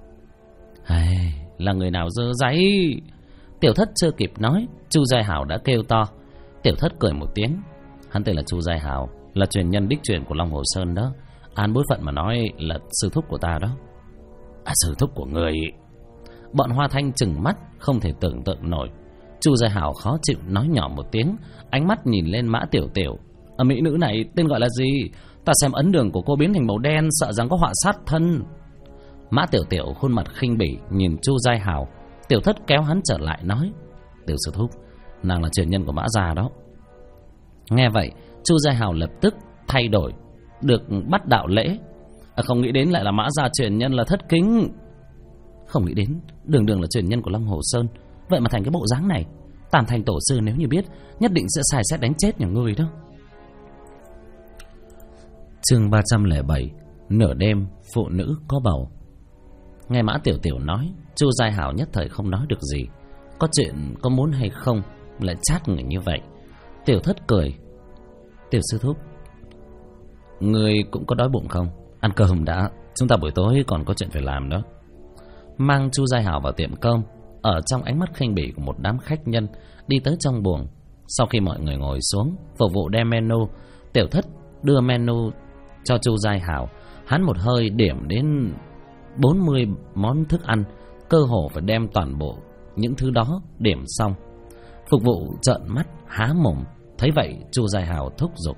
Là người nào dơ dáy? Tiểu Thất chưa kịp nói, Chu Giai Hảo đã kêu to. Tiểu Thất cười một tiếng. Hắn tên là Chu Giai Hảo, là truyền nhân đích truyền của Long Hồ Sơn đó. An bối phận mà nói là sư thúc của ta đó. Sư thúc của người? Bọn Hoa Thanh trừng mắt không thể tưởng tượng nổi. Chu Giai Hảo khó chịu nói nhỏ một tiếng, ánh mắt nhìn lên Mã Tiểu Tiểu. Mỹ nữ này tên gọi là gì? Ta xem ấn đường của cô biến thành màu đen, sợ rằng có họa sát thân. Mã Tiểu Tiểu khuôn mặt khinh bỉ nhìn Chu Giai Hảo. Tiểu Thất kéo hắn trở lại nói: Tiểu sư thúc, nàng là truyền nhân của Mã gia đó. Nghe vậy, Chu Giai Hảo lập tức thay đổi, được bắt đạo lễ. Không nghĩ đến lại là Mã gia truyền nhân, là thất kính. Không nghĩ đến đường đường là truyền nhân của Long Hồ Sơn, vậy mà thành cái bộ dáng này. Tam Thành tổ sư nếu như biết, nhất định sẽ xài xét đánh chết nhà ngươi đó. Chương 307. Nửa đêm phụ nữ có bầu. Nghe Mã Tiểu Tiểu nói, Chu Giai Hảo nhất thời không nói được gì. Có chuyện có muốn hay không lại chát người như vậy. Tiểu Thất cười: Tiểu sư thúc, người cũng có đói bụng không? Ăn cơm đã, chúng ta buổi tối còn có chuyện phải làm đó. Mang Chu Giai Hảo vào tiệm cơm, ở trong ánh mắt khinh bỉ của một đám khách nhân, đi tới trong buồng. Sau khi mọi người ngồi xuống, phục vụ đem menu. Tiểu Thất đưa menu cho Chu Giai Hảo. Hắn một hơi điểm đến 40 món thức ăn, cơ hồ phải đem toàn bộ những thứ đó điểm xong. Phục vụ trợn mắt há mồm. Thấy vậy, Chu Giai Hảo thúc giục: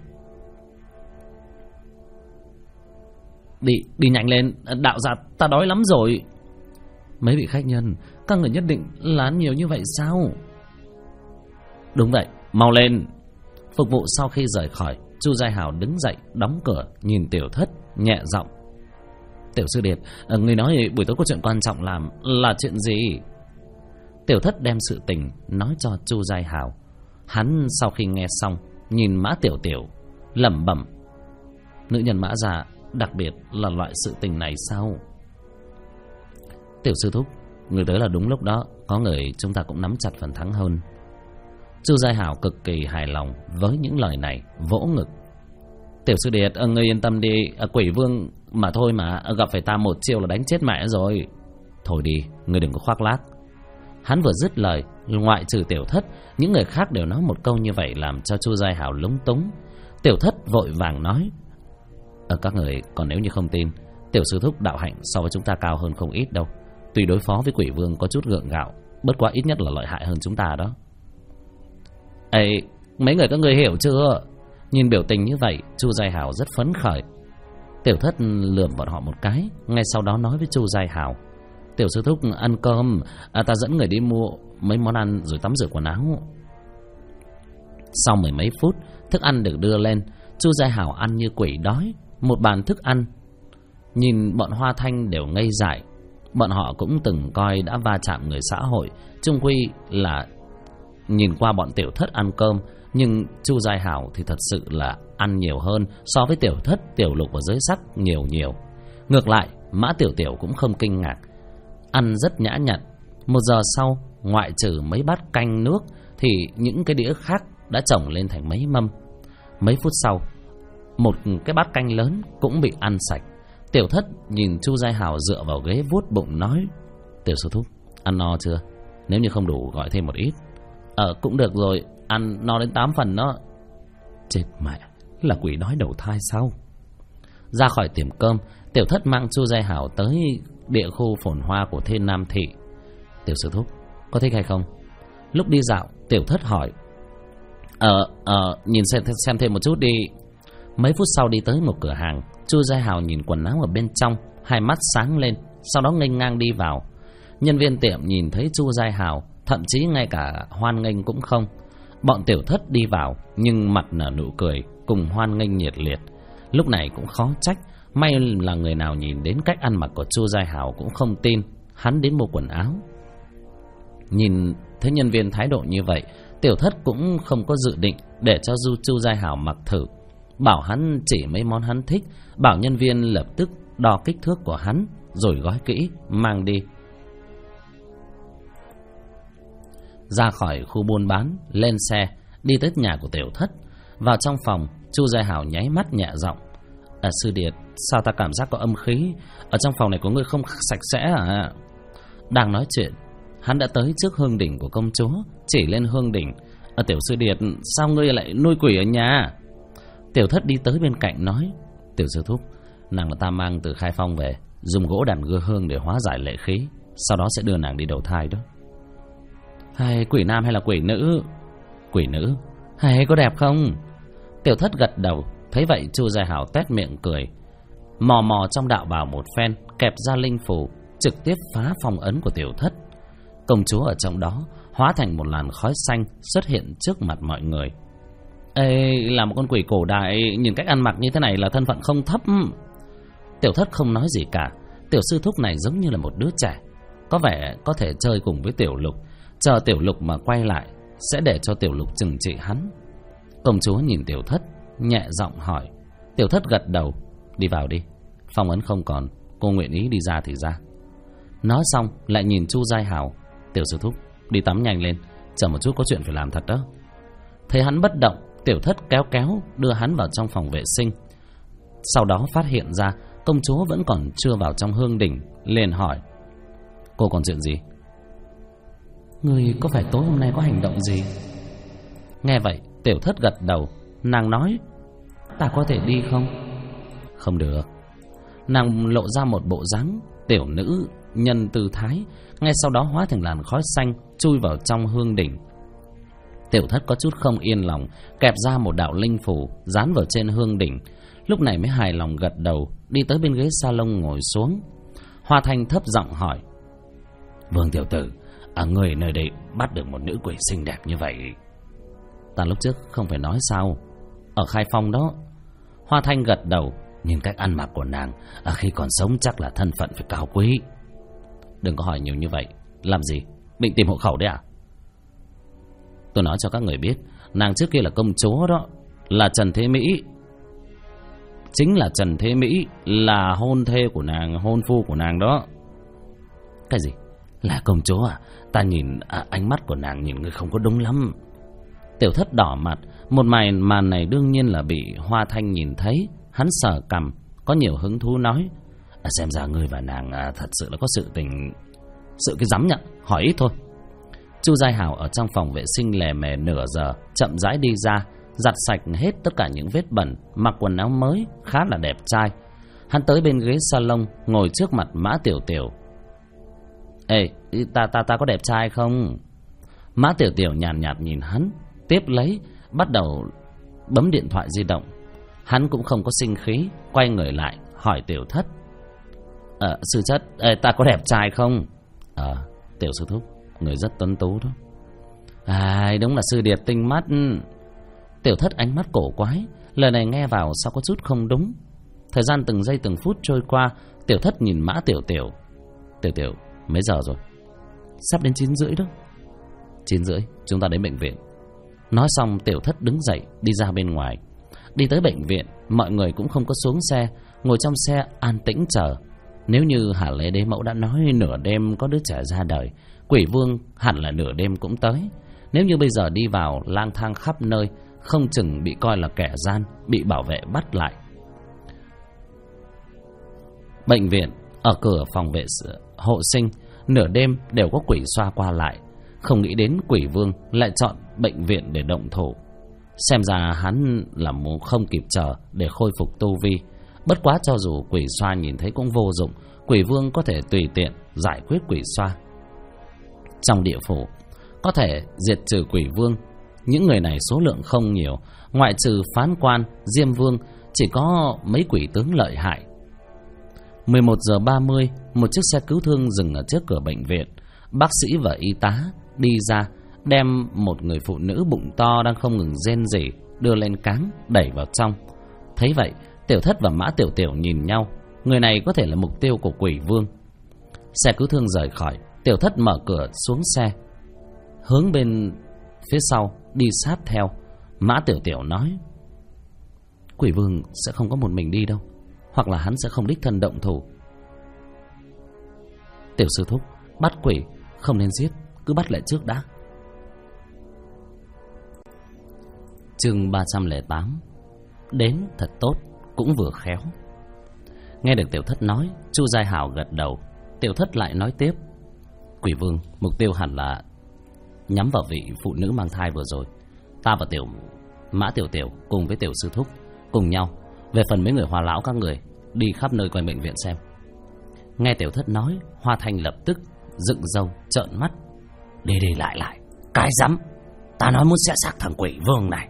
Đi nhanh lên, đạo gia ta đói lắm rồi. Mấy vị khách nhân, các người nhất định là ăn nhiều như vậy sao? Đúng vậy, mau lên. Phục vụ sau khi rời khỏi, Chu Giai Hảo đứng dậy đóng cửa, nhìn Tiểu Thất nhẹ giọng: Tiểu sư điệt, người nói buổi tối có chuyện quan trọng làm, là chuyện gì? Tiểu Thất đem sự tình nói cho Chu Giai Hảo. Hắn sau khi nghe xong, nhìn Mã Tiểu Tiểu lẩm bẩm: Nữ nhân Mã già đặc biệt là loại sự tình này sao? Tiểu sư thúc, người tới là đúng lúc đó, có người chúng ta cũng nắm chặt phần thắng hơn. Chu Giai Hảo cực kỳ hài lòng với những lời này, vỗ ngực: Tiểu sư điệt, người yên tâm đi, quỷ vương mà thôi mà, gặp phải ta một chiêu là đánh chết mẹ rồi. Thôi đi, người đừng có khoác lác. Hắn vừa dứt lời, ngoại trừ Tiểu Thất, những người khác đều nói một câu như vậy, làm cho Chu Giai Hảo lúng túng. Tiểu Thất vội vàng nói: Các người còn nếu như không tin, tiểu sư thúc đạo hạnh so với chúng ta cao hơn không ít đâu. Tuy đối phó với quỷ vương có chút gượng gạo, bất quá ít nhất là lợi hại hơn chúng ta đó. Mấy người các người hiểu chưa? Nhìn biểu tình như vậy, Chu Giai Hảo rất phấn khởi. Tiểu Thất lườm bọn họ một cái, ngay sau đó nói với Chu Giai Hảo: Tiểu sư thúc ăn cơm, ta dẫn người đi mua mấy món ăn rồi tắm rửa quần áo. Sau 10 mấy phút, thức ăn được đưa lên. Chu Giai Hảo ăn như quỷ đói, một bàn thức ăn. Nhìn bọn Hoa Thanh đều ngây dại. Bọn họ cũng từng coi đã va chạm người xã hội, chung quy là nhìn qua bọn Tiểu Thất ăn cơm. Nhưng Chu Giai Hảo thì thật sự là ăn nhiều hơn so với Tiểu Thất, Tiểu Lục và Giới Sắc nhiều. Ngược lại, Mã Tiểu Tiểu cũng không kinh ngạc, ăn rất nhã nhặn. 1 giờ sau, ngoại trừ mấy bát canh nước thì những cái đĩa khác đã chồng lên thành mấy mâm. Mấy phút sau, một cái bát canh lớn cũng bị ăn sạch. Tiểu Thất nhìn Chu Giai Hào dựa vào ghế vuốt bụng nói: Tiểu sư thúc, ăn no chưa? Nếu như không đủ gọi thêm một ít. Cũng được rồi, ăn no đến 8 phần đó. Chết mẹ, là quỷ đói đầu thai sao? Ra khỏi tiệm cơm, Tiểu Thất mang Chu Giai Hào tới địa khu phồn hoa của Thiên Nam Thị. Tiểu sư thúc, có thích hay không? Lúc đi dạo, Tiểu Thất hỏi: nhìn xem thêm một chút đi. Mấy phút sau đi tới một cửa hàng. Chu Giai Hào nhìn quần áo ở bên trong, hai mắt sáng lên, sau đó nghênh ngang đi vào. Nhân viên tiệm nhìn thấy Chu Giai Hào, thậm chí ngay cả hoan nghênh cũng không. Bọn Tiểu Thất đi vào, nhưng mặt nở nụ cười, cùng hoan nghênh nhiệt liệt. Lúc này cũng khó trách, may là người nào nhìn đến cách ăn mặc của Chu Giai Hào cũng không tin hắn đến mua quần áo. Nhìn thấy nhân viên thái độ như vậy, Tiểu Thất cũng không có dự định để cho Chu Giai Hào mặc thử, bảo hắn chỉ mấy món hắn thích, bảo nhân viên lập tức đo kích thước của hắn rồi gói kỹ mang đi. Ra khỏi khu buôn bán, lên xe đi tới nhà của Tiểu Thất. Vào trong phòng, Chu Giai Hào nháy mắt nhẹ giọng: Sư điệt, sao ta cảm giác có âm khí? Ở trong phòng này của ngươi không sạch sẽ à? Đang nói chuyện, hắn đã tới trước hương đỉnh của công chúa, chỉ lên hương đỉnh: Tiểu sư điệt, sao ngươi lại nuôi quỷ ở nhà? Tiểu Thất đi tới bên cạnh nói: Tiểu sư thúc, nàng là ta mang từ Khai Phong về, dùng gỗ đàn gưa hương để hóa giải lệ khí, sau đó sẽ đưa nàng đi đầu thai đó. Hay quỷ nam hay là quỷ nữ? Quỷ nữ. Hay có đẹp không? Tiểu Thất gật đầu. Thấy vậy Chu Giai Hào tuét miệng cười, mò mò trong đạo bào một phen, kẹp ra linh phù, trực tiếp phá phong ấn của Tiểu Thất. Công chúa ở trong đó hóa thành một làn khói xanh xuất hiện trước mặt mọi người. Ê, là một con quỷ cổ đại, nhìn cách ăn mặc như thế này là thân phận không thấp. Tiểu Thất không nói gì cả. Tiểu sư thúc này giống như là một đứa trẻ, có vẻ có thể chơi cùng với Tiểu Lục. Chờ Tiểu Lục mà quay lại, sẽ để cho Tiểu Lục trừng trị hắn. Công chúa nhìn Tiểu Thất, nhẹ giọng hỏi. Tiểu Thất gật đầu. Đi vào đi, phong ấn không còn, cô nguyện ý đi ra thì ra. Nói xong lại nhìn Chu Giai Hào: Tiểu sư thúc, đi tắm nhanh lên, chờ một chút có chuyện phải làm thật đó. Thấy hắn bất động, Tiểu Thất kéo đưa hắn vào trong phòng vệ sinh. Sau đó phát hiện ra công chúa vẫn còn chưa vào trong hương đỉnh, liền hỏi: Cô còn chuyện gì? Người có phải tối hôm nay có hành động gì? Nghe vậy Tiểu Thất gật đầu. Nàng nói: Ta có thể đi không? Không được. Nàng lộ ra một bộ dáng tiểu nữ nhân tư thái, ngay sau đó hóa thành làn khói xanh chui vào trong hương đỉnh. Tiểu Thất có chút không yên lòng, kẹp ra một đạo linh phù dán vào trên hương đỉnh. Lúc này mới hài lòng gật đầu, đi tới bên ghế salon ngồi xuống. Hoa Thanh thấp giọng hỏi: Vương tiểu tử, ở người nơi đây bắt được một nữ quỷ xinh đẹp như vậy? Ta lúc trước không phải nói sao? Ở Khai Phong đó. Hoa Thanh gật đầu. Nhìn cách ăn mặc của nàng, khi còn sống chắc là thân phận phải cao quý. Đừng có hỏi nhiều như vậy. Làm gì? Định tìm hộ khẩu đấy à? Tôi nói cho các người biết, nàng trước kia là công chúa đó, là Trần Thế Mỹ. Chính là Trần Thế Mỹ, là hôn thê của nàng, hôn phu của nàng đó. Cái gì? Là công chúa à? Ta nhìn ánh mắt của nàng nhìn người không có đúng lắm. Tiểu Thất đỏ mặt. Một màn này đương nhiên là bị Hoa Thanh nhìn thấy. Hắn sờ cằm, có nhiều hứng thú nói: Xem ra ngươi và nàng thật sự là có sự tình. Sự cái dám nhận, hỏi ít thôi. Chu Giai Hào ở trong phòng vệ sinh lè mè nửa giờ, chậm rãi đi ra, giặt sạch hết tất cả những vết bẩn, mặc quần áo mới, khá là đẹp trai. Hắn tới bên ghế salon, ngồi trước mặt Mã Tiểu Tiểu. Ê, ta có đẹp trai không? Mã Tiểu Tiểu nhàn nhạt nhìn hắn, tiếp lấy bắt đầu bấm điện thoại di động. Hắn cũng không có sinh khí, quay người lại hỏi Tiểu Thất: Sư chất, ta có đẹp trai không? Tiểu sư thúc, người rất tuấn tú đó. Đúng là sư điệt tinh mắt. Tiểu Thất ánh mắt cổ quái, lời này nghe vào sao có chút không đúng. Thời gian từng giây từng phút trôi qua. Tiểu Thất nhìn Mã Tiểu Tiểu. Tiểu Tiểu, mấy giờ rồi? Sắp đến 9:30 đó. 9:30, chúng ta đến bệnh viện. Nói xong Tiểu Thất đứng dậy đi ra bên ngoài. Đi tới bệnh viện, mọi người cũng không có xuống xe, ngồi trong xe an tĩnh chờ. Nếu như Hà Lê Đế Mẫu đã nói nửa đêm có đứa trẻ ra đời, Quỷ Vương hẳn là nửa đêm cũng tới. Nếu như bây giờ đi vào lang thang khắp nơi, không chừng bị coi là kẻ gian, bị bảo vệ bắt lại. Bệnh viện, ở cửa phòng vệ hộ sinh, nửa đêm đều có quỷ xoa qua lại. Không nghĩ đến quỷ vương lại chọn bệnh viện để động thủ. Xem ra hắn là không kịp chờ để khôi phục tu vi. Bất quá cho dù quỷ xoa nhìn thấy cũng vô dụng, quỷ vương có thể tùy tiện giải quyết quỷ xoa. Trong địa phủ có thể diệt trừ quỷ vương, những người này số lượng không nhiều, ngoại trừ phán quan, diêm vương, chỉ có mấy quỷ tướng lợi hại. 11 giờ 30, một chiếc xe cứu thương dừng ở trước cửa bệnh viện. Bác sĩ và y tá đi ra, đem một người phụ nữ bụng to đang không ngừng rên rỉ đưa lên cáng đẩy vào trong. Thấy vậy, Tiểu Thất và Mã Tiểu Tiểu nhìn nhau, người này có thể là mục tiêu của quỷ vương. Xe cứu thương rời khỏi, Tiểu Thất mở cửa xuống xe, hướng bên phía sau đi sát theo. Mã Tiểu Tiểu nói: quỷ vương sẽ không có một mình đi đâu, hoặc là hắn sẽ không đích thân động thủ. Tiểu sư thúc, bắt quỷ không nên giết, cứ bắt lại trước đã. Chương 308. Đến thật tốt, cũng vừa khéo. Nghe được Tiểu Thất nói, Chu Giai Hảo gật đầu. Tiểu Thất lại nói tiếp: quỷ vương mục tiêu hẳn là nhắm vào vị phụ nữ mang thai vừa rồi. Ta và Mã Tiểu Tiểu cùng với Tiểu sư thúc cùng nhau, về phần mấy người Hoa lão các người, đi khắp nơi quanh bệnh viện xem. Nghe Tiểu Thất nói, Hoa Thanh lập tức dựng râu trợn mắt: đi đi lại lại, cái rắm, ta nói muốn xé xác thằng quỷ vương này.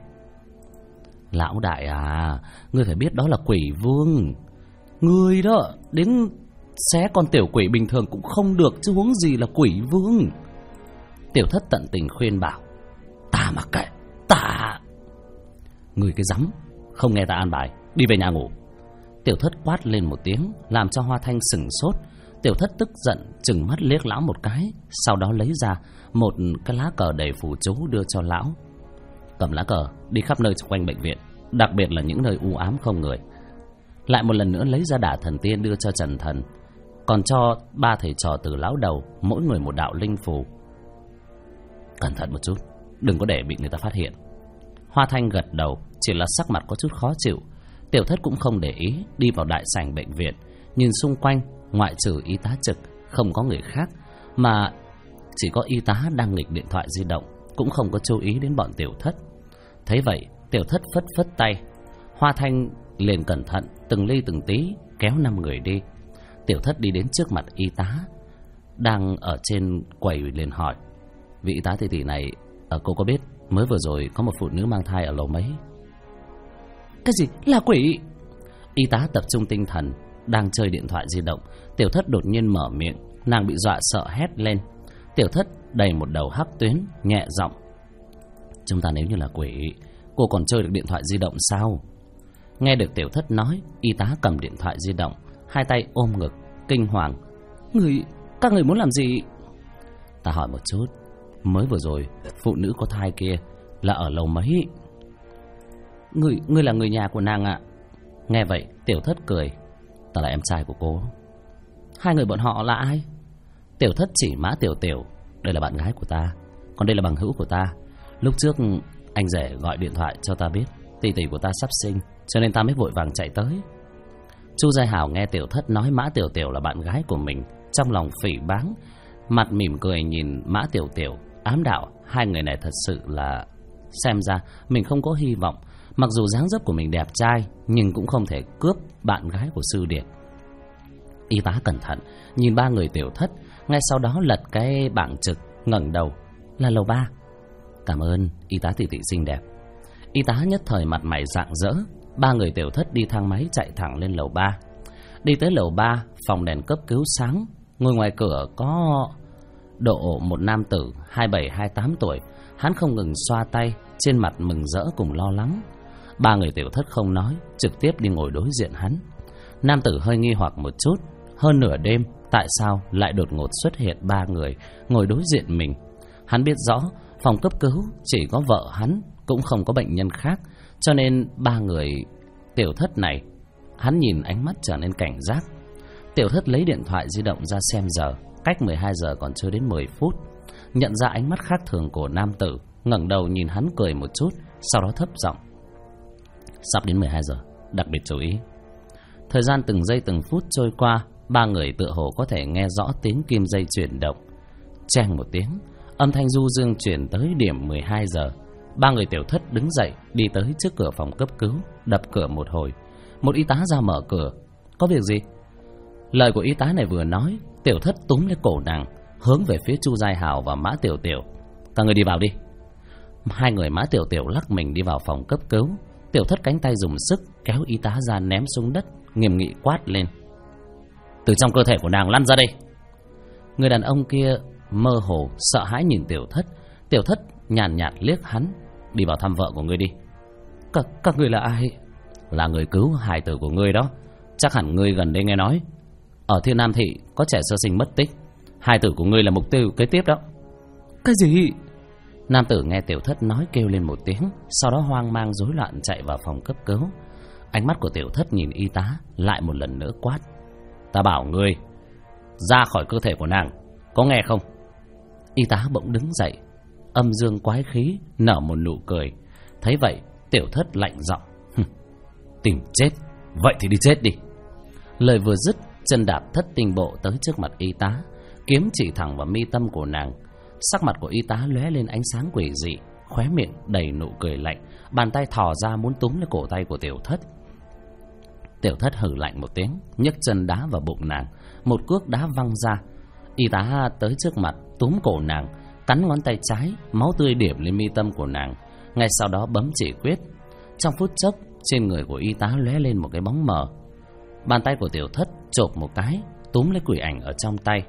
Lão đại à, ngươi phải biết đó là quỷ vương. Ngươi đó đến xé con tiểu quỷ bình thường cũng không được, chứ huống gì là quỷ vương. Tiểu Thất tận tình khuyên bảo: ta mặc kệ, ta... Ngươi cái rắm, không nghe ta an bài, đi về nhà ngủ. Tiểu Thất quát lên một tiếng, làm cho Hoa Thanh sửng sốt. Tiểu Thất tức giận trừng mắt liếc lão một cái, sau đó lấy ra một cái lá cờ đầy phù chú đưa cho lão. Cầm lá cờ đi khắp nơi xung quanh bệnh viện, đặc biệt là những nơi u ám không người. Lại một lần nữa lấy ra Đả Thần Tiên đưa cho Trần Thần, còn cho 3 thầy trò từ lão đầu mỗi người một đạo linh phù. Cẩn thận một chút, đừng có để bị người ta phát hiện. Hoa Thanh gật đầu, chỉ là sắc mặt có chút khó chịu. Tiểu Thất cũng không để ý, đi vào đại sảnh bệnh viện, nhìn xung quanh, ngoại trừ y tá trực không có người khác, mà chỉ có y tá đang nghịch điện thoại di động, cũng không có chú ý đến bọn Tiểu Thất. Thấy vậy, Tiểu Thất phất phất tay. Hoa Thanh liền cẩn thận từng ly từng tí kéo 5 người đi. Tiểu Thất đi đến trước mặt y tá đang ở trên quầy, liền hỏi: vị y tá tỷ này, cô có biết mới vừa rồi có một phụ nữ mang thai ở lầu mấy? Cái gì? Là quỷ? Y tá tập trung tinh thần đang chơi điện thoại di động. Tiểu Thất đột nhiên mở miệng, nàng bị dọa sợ hét lên. Tiểu Thất đầy một đầu hắc tuyến, nhẹ giọng: chúng ta nếu như là quỷ, cô còn chơi được điện thoại di động sao? Nghe được Tiểu Thất nói, y tá cầm điện thoại di động, hai tay ôm ngực, kinh hoàng: các người muốn làm gì? Ta hỏi một chút, mới vừa rồi phụ nữ có thai kia là ở lầu mấy? Ngươi là người nhà của nàng ạ. Nghe vậy, Tiểu Thất cười: ta là em trai của cô. Hai người bọn họ là ai? Tiểu Thất chỉ Mã Tiểu Tiểu: đây là bạn gái của ta, còn đây là bằng hữu của ta. Lúc trước anh rể gọi điện thoại cho ta biết tỷ tỷ của ta sắp sinh, cho nên ta mới vội vàng chạy tới. Chu Giai Hảo nghe Tiểu Thất nói Mã Tiểu Tiểu là bạn gái của mình, trong lòng phỉ báng, mặt mỉm cười nhìn Mã Tiểu Tiểu, ám đạo hai người này thật sự là... xem ra mình không có hy vọng. Mặc dù dáng dấp của mình đẹp trai, nhưng cũng không thể cướp bạn gái của sư điệt. Y tá cẩn thận nhìn 3 người Tiểu Thất, ngay sau đó lật cái bảng trực, ngẩng đầu: là lầu 3. Cảm ơn y tá tỷ xinh đẹp. Y tá nhất thời mặt mày rạng rỡ. 3 người Tiểu Thất đi thang máy chạy thẳng lên lầu 3. Đi tới lầu 3, phòng đèn cấp cứu sáng. Ngồi ngoài cửa có độ một nam tử 27-28 tuổi. Hắn không ngừng xoa tay, trên mặt mừng rỡ cùng lo lắng. 3 người Tiểu Thất không nói, trực tiếp đi ngồi đối diện hắn. Nam tử hơi nghi hoặc một chút, hơn nửa đêm tại sao lại đột ngột xuất hiện 3 người ngồi đối diện mình. Hắn biết rõ phòng cấp cứu chỉ có vợ hắn, cũng không có bệnh nhân khác, cho nên 3 người Tiểu Thất này, hắn nhìn ánh mắt trở nên cảnh giác. Tiểu Thất lấy điện thoại di động ra xem giờ, cách 12 giờ còn chưa đến 10 phút. Nhận ra ánh mắt khác thường của nam tử, ngẩng đầu nhìn hắn cười một chút, sau đó thấp giọng: sắp đến 12 giờ, đặc biệt chú ý. Thời gian từng giây từng phút trôi qua, ba người tựa hồ có thể nghe rõ tiếng kim dây chuyển động. Cheng một tiếng, âm thanh du dương chuyển tới điểm 12 giờ. Ba người Tiểu Thất đứng dậy, đi tới trước cửa phòng cấp cứu, đập cửa một hồi. Một y tá ra mở cửa. Có việc gì? Lời của y tá này vừa nói, Tiểu Thất túm lấy cổ nàng, hướng về phía Chu Giai Hào và Mã Tiểu Tiểu. Các người đi vào đi. Hai người Mã Tiểu Tiểu lắc mình đi vào phòng cấp cứu. Tiểu Thất cánh tay dùng sức kéo y tá ra ném xuống đất, nghiêm nghị quát lên: từ trong cơ thể của nàng lăn ra đây. Người đàn ông kia mơ hồ sợ hãi nhìn Tiểu Thất. Tiểu Thất nhàn nhạt liếc hắn: đi vào thăm vợ của ngươi đi. Các người là ai? Là người cứu hài tử của ngươi đó. Chắc hẳn ngươi gần đây nghe nói ở Thiên Nam Thị có trẻ sơ sinh mất tích. Hài tử của ngươi là mục tiêu kế tiếp đó. Cái gì? Nam tử nghe Tiểu Thất nói kêu lên một tiếng, sau đó hoang mang rối loạn chạy vào phòng cấp cứu. Ánh mắt của Tiểu Thất nhìn y tá, lại một lần nữa quát: ta bảo ngươi ra khỏi cơ thể của nàng, có nghe không? Y tá bỗng đứng dậy, âm dương quái khí nở một nụ cười. Thấy vậy, Tiểu Thất lạnh giọng: tìm chết, vậy thì đi chết đi. Lời vừa dứt, chân đạp thất tinh bộ tới trước mặt y tá, kiếm chỉ thẳng vào mi tâm của nàng. Sắc mặt của y tá lóe lên ánh sáng quỷ dị, khóe miệng đầy nụ cười lạnh, bàn tay thò ra muốn túm lấy cổ tay của Tiểu Thất. Tiểu Thất hừ lạnh một tiếng, nhấc chân đá vào bụng nàng, một cước đá văng ra. Y tá tới trước mặt, túm cổ nàng, cắn ngón tay trái, máu tươi điểm lên mi tâm của nàng. Ngay sau đó bấm chỉ quyết. Trong phút chốc, trên người của y tá lóe lên một cái bóng mờ. Bàn tay của Tiểu Thất chộp một cái, túm lấy quỷ ảnh ở trong tay.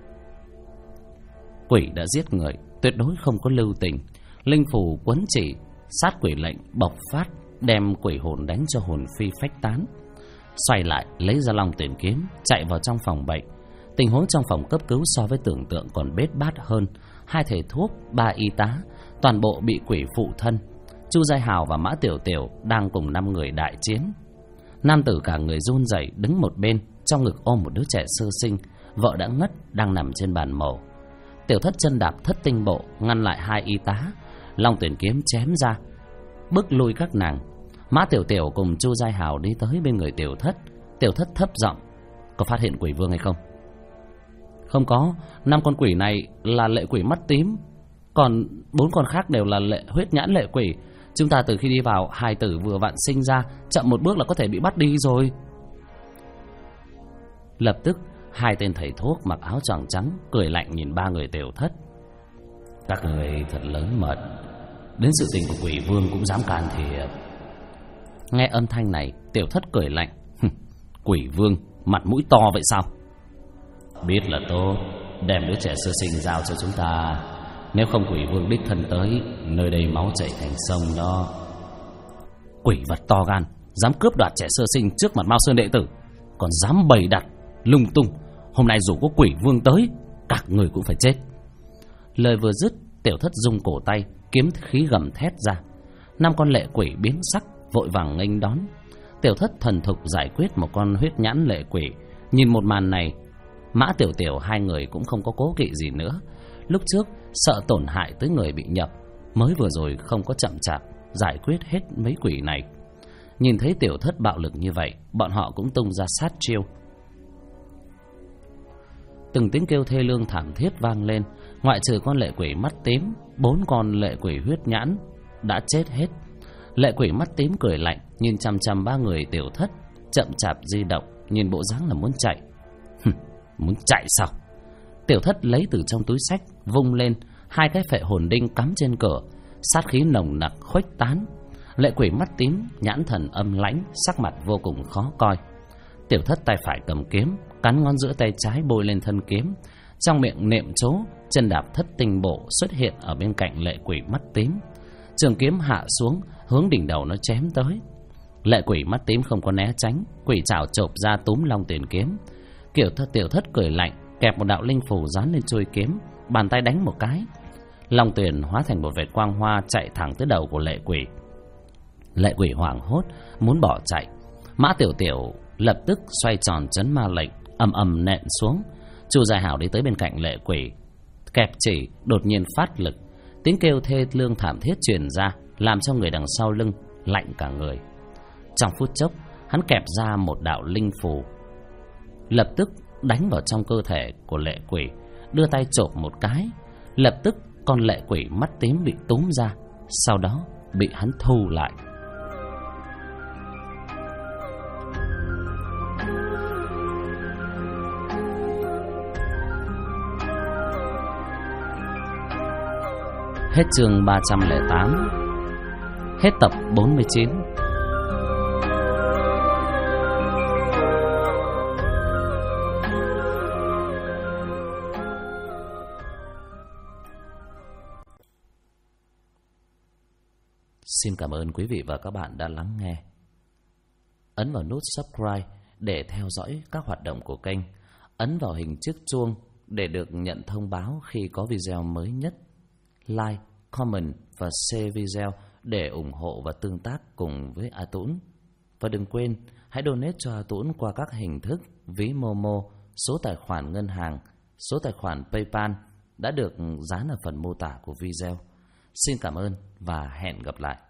Quỷ đã giết người, tuyệt đối không có lưu tình. Linh phù quấn chỉ, sát quỷ lệnh bộc phát, đem quỷ hồn đánh cho hồn phi phách tán. Xoay lại, lấy ra Long Tuyển kiếm, chạy vào trong phòng bệnh. Tình huống trong phòng cấp cứu so với tưởng tượng còn bết bát hơn. 2 thầy thuốc, 3 y tá, toàn bộ bị quỷ phụ thân. Chu Giai Hào và Mã Tiểu Tiểu đang cùng 5 người đại chiến. Nam tử cả người run rẩy đứng một bên, trong ngực ôm một đứa trẻ sơ sinh. Vợ đã ngất, đang nằm trên bàn mổ. Tiểu Thất chân đạp thất tinh bộ, ngăn lại 2 y tá. Long Tuyển kiếm chém ra, bức lui các nàng. Mã Tiểu Tiểu cùng Chu Giai Hào đi tới bên người Tiểu Thất. Tiểu Thất thấp giọng: có phát hiện quỷ vương hay không? Không có, 5 con quỷ này là lệ quỷ mắt tím, còn 4 con khác đều là huyết nhãn lệ quỷ. Chúng ta từ khi đi vào, hài tử vừa vặn sinh ra, chậm một bước là có thể bị bắt đi rồi. Lập tức 2 tên thầy thuốc mặc áo choàng trắng cười lạnh nhìn 3 người Tiểu Thất: các người thật lớn mật, đến sự tình của quỷ vương cũng dám can thiệp. Nghe âm thanh này, Tiểu Thất cười lạnh: quỷ vương mặt mũi to vậy sao? Biết là tốt, đem đứa trẻ sơ sinh giao cho chúng ta. Nếu không quỷ vương đích thân tới, nơi đây máu chảy thành sông đó. Quỷ vật to gan, dám cướp đoạt trẻ sơ sinh trước mặt Mao Sơn đệ tử, còn dám bày đặt lung tung. Hôm nay dù có quỷ vương tới, các người cũng phải chết. Lời vừa dứt, Tiểu Thất rung cổ tay, kiếm khí gầm thét ra. 5 con lệ quỷ biến sắc, vội vàng nghênh đón. Tiểu Thất thần thục giải quyết một con huyết nhãn lệ quỷ. Nhìn một màn này, Mã Tiểu Tiểu 2 người cũng không có cố kỵ gì nữa. Lúc trước sợ tổn hại tới người bị nhập, mới vừa rồi không có chậm chạp giải quyết hết mấy quỷ này. Nhìn thấy Tiểu Thất bạo lực như vậy, bọn họ cũng tung ra sát chiêu. Từng tiếng kêu thê lương thảm thiết vang lên. Ngoại trừ con lệ quỷ mắt tím, 4 con lệ quỷ huyết nhãn đã chết hết. Lệ quỷ mắt tím cười lạnh, nhìn chằm chằm 3 người Tiểu Thất, chậm chạp di động, nhìn bộ dáng là muốn chạy. Muốn chạy sao? Tiểu Thất lấy từ trong túi xách, vung lên 2 cái phệ hồn đinh cắm trên cửa, sát khí nồng nặc khuếch tán. Lệ quỷ mắt tím nhãn thần âm lãnh, sắc mặt vô cùng khó coi. Tiểu Thất tay phải cầm kiếm, cắn ngón giữa tay trái bôi lên thân kiếm, trong miệng niệm chú, chân đạp thất tinh bộ xuất hiện ở bên cạnh lệ quỷ mắt tím. Trường kiếm hạ xuống, hướng đỉnh đầu nó chém tới. Lệ quỷ mắt tím không có né tránh, quỷ trảo chộp ra túm Long Tuyển kiếm. Tiểu Thất cười lạnh, kẹp một đạo linh phù dán lên chuôi kiếm, bàn tay đánh một cái. Long Tuyển hóa thành một vệt quang hoa chạy thẳng tới đầu của lệ quỷ. Lệ quỷ hoảng hốt muốn bỏ chạy. Mã Tiểu Tiểu lập tức xoay tròn trấn ma lệnh, ầm ầm nện xuống. Chu Giai Hảo đi tới bên cạnh lệ quỷ, kẹp chỉ đột nhiên phát lực, tiếng kêu thê lương thảm thiết truyền ra. làm cho người đằng sau lưng lạnh cả người. Trong phút chốc, hắn kẹp ra một đạo linh phù, lập tức đánh vào trong cơ thể của lệ quỷ, đưa tay chộp một cái, lập tức con lệ quỷ mắt tím bị túm ra, sau đó bị hắn thu lại. Hết chương 308. Hết tập 49. Xin cảm ơn quý vị và các bạn đã lắng nghe. Ấn vào nút subscribe để theo dõi các hoạt động của kênh. Ấn vào hình chiếc chuông để được nhận thông báo khi có video mới nhất. Like, comment và share video để ủng hộ và tương tác cùng với A Tũng. Và đừng quên, hãy donate cho A Tũng qua các hình thức ví Momo, số tài khoản ngân hàng, số tài khoản PayPal đã được dán ở phần mô tả của video. Xin cảm ơn và hẹn gặp lại.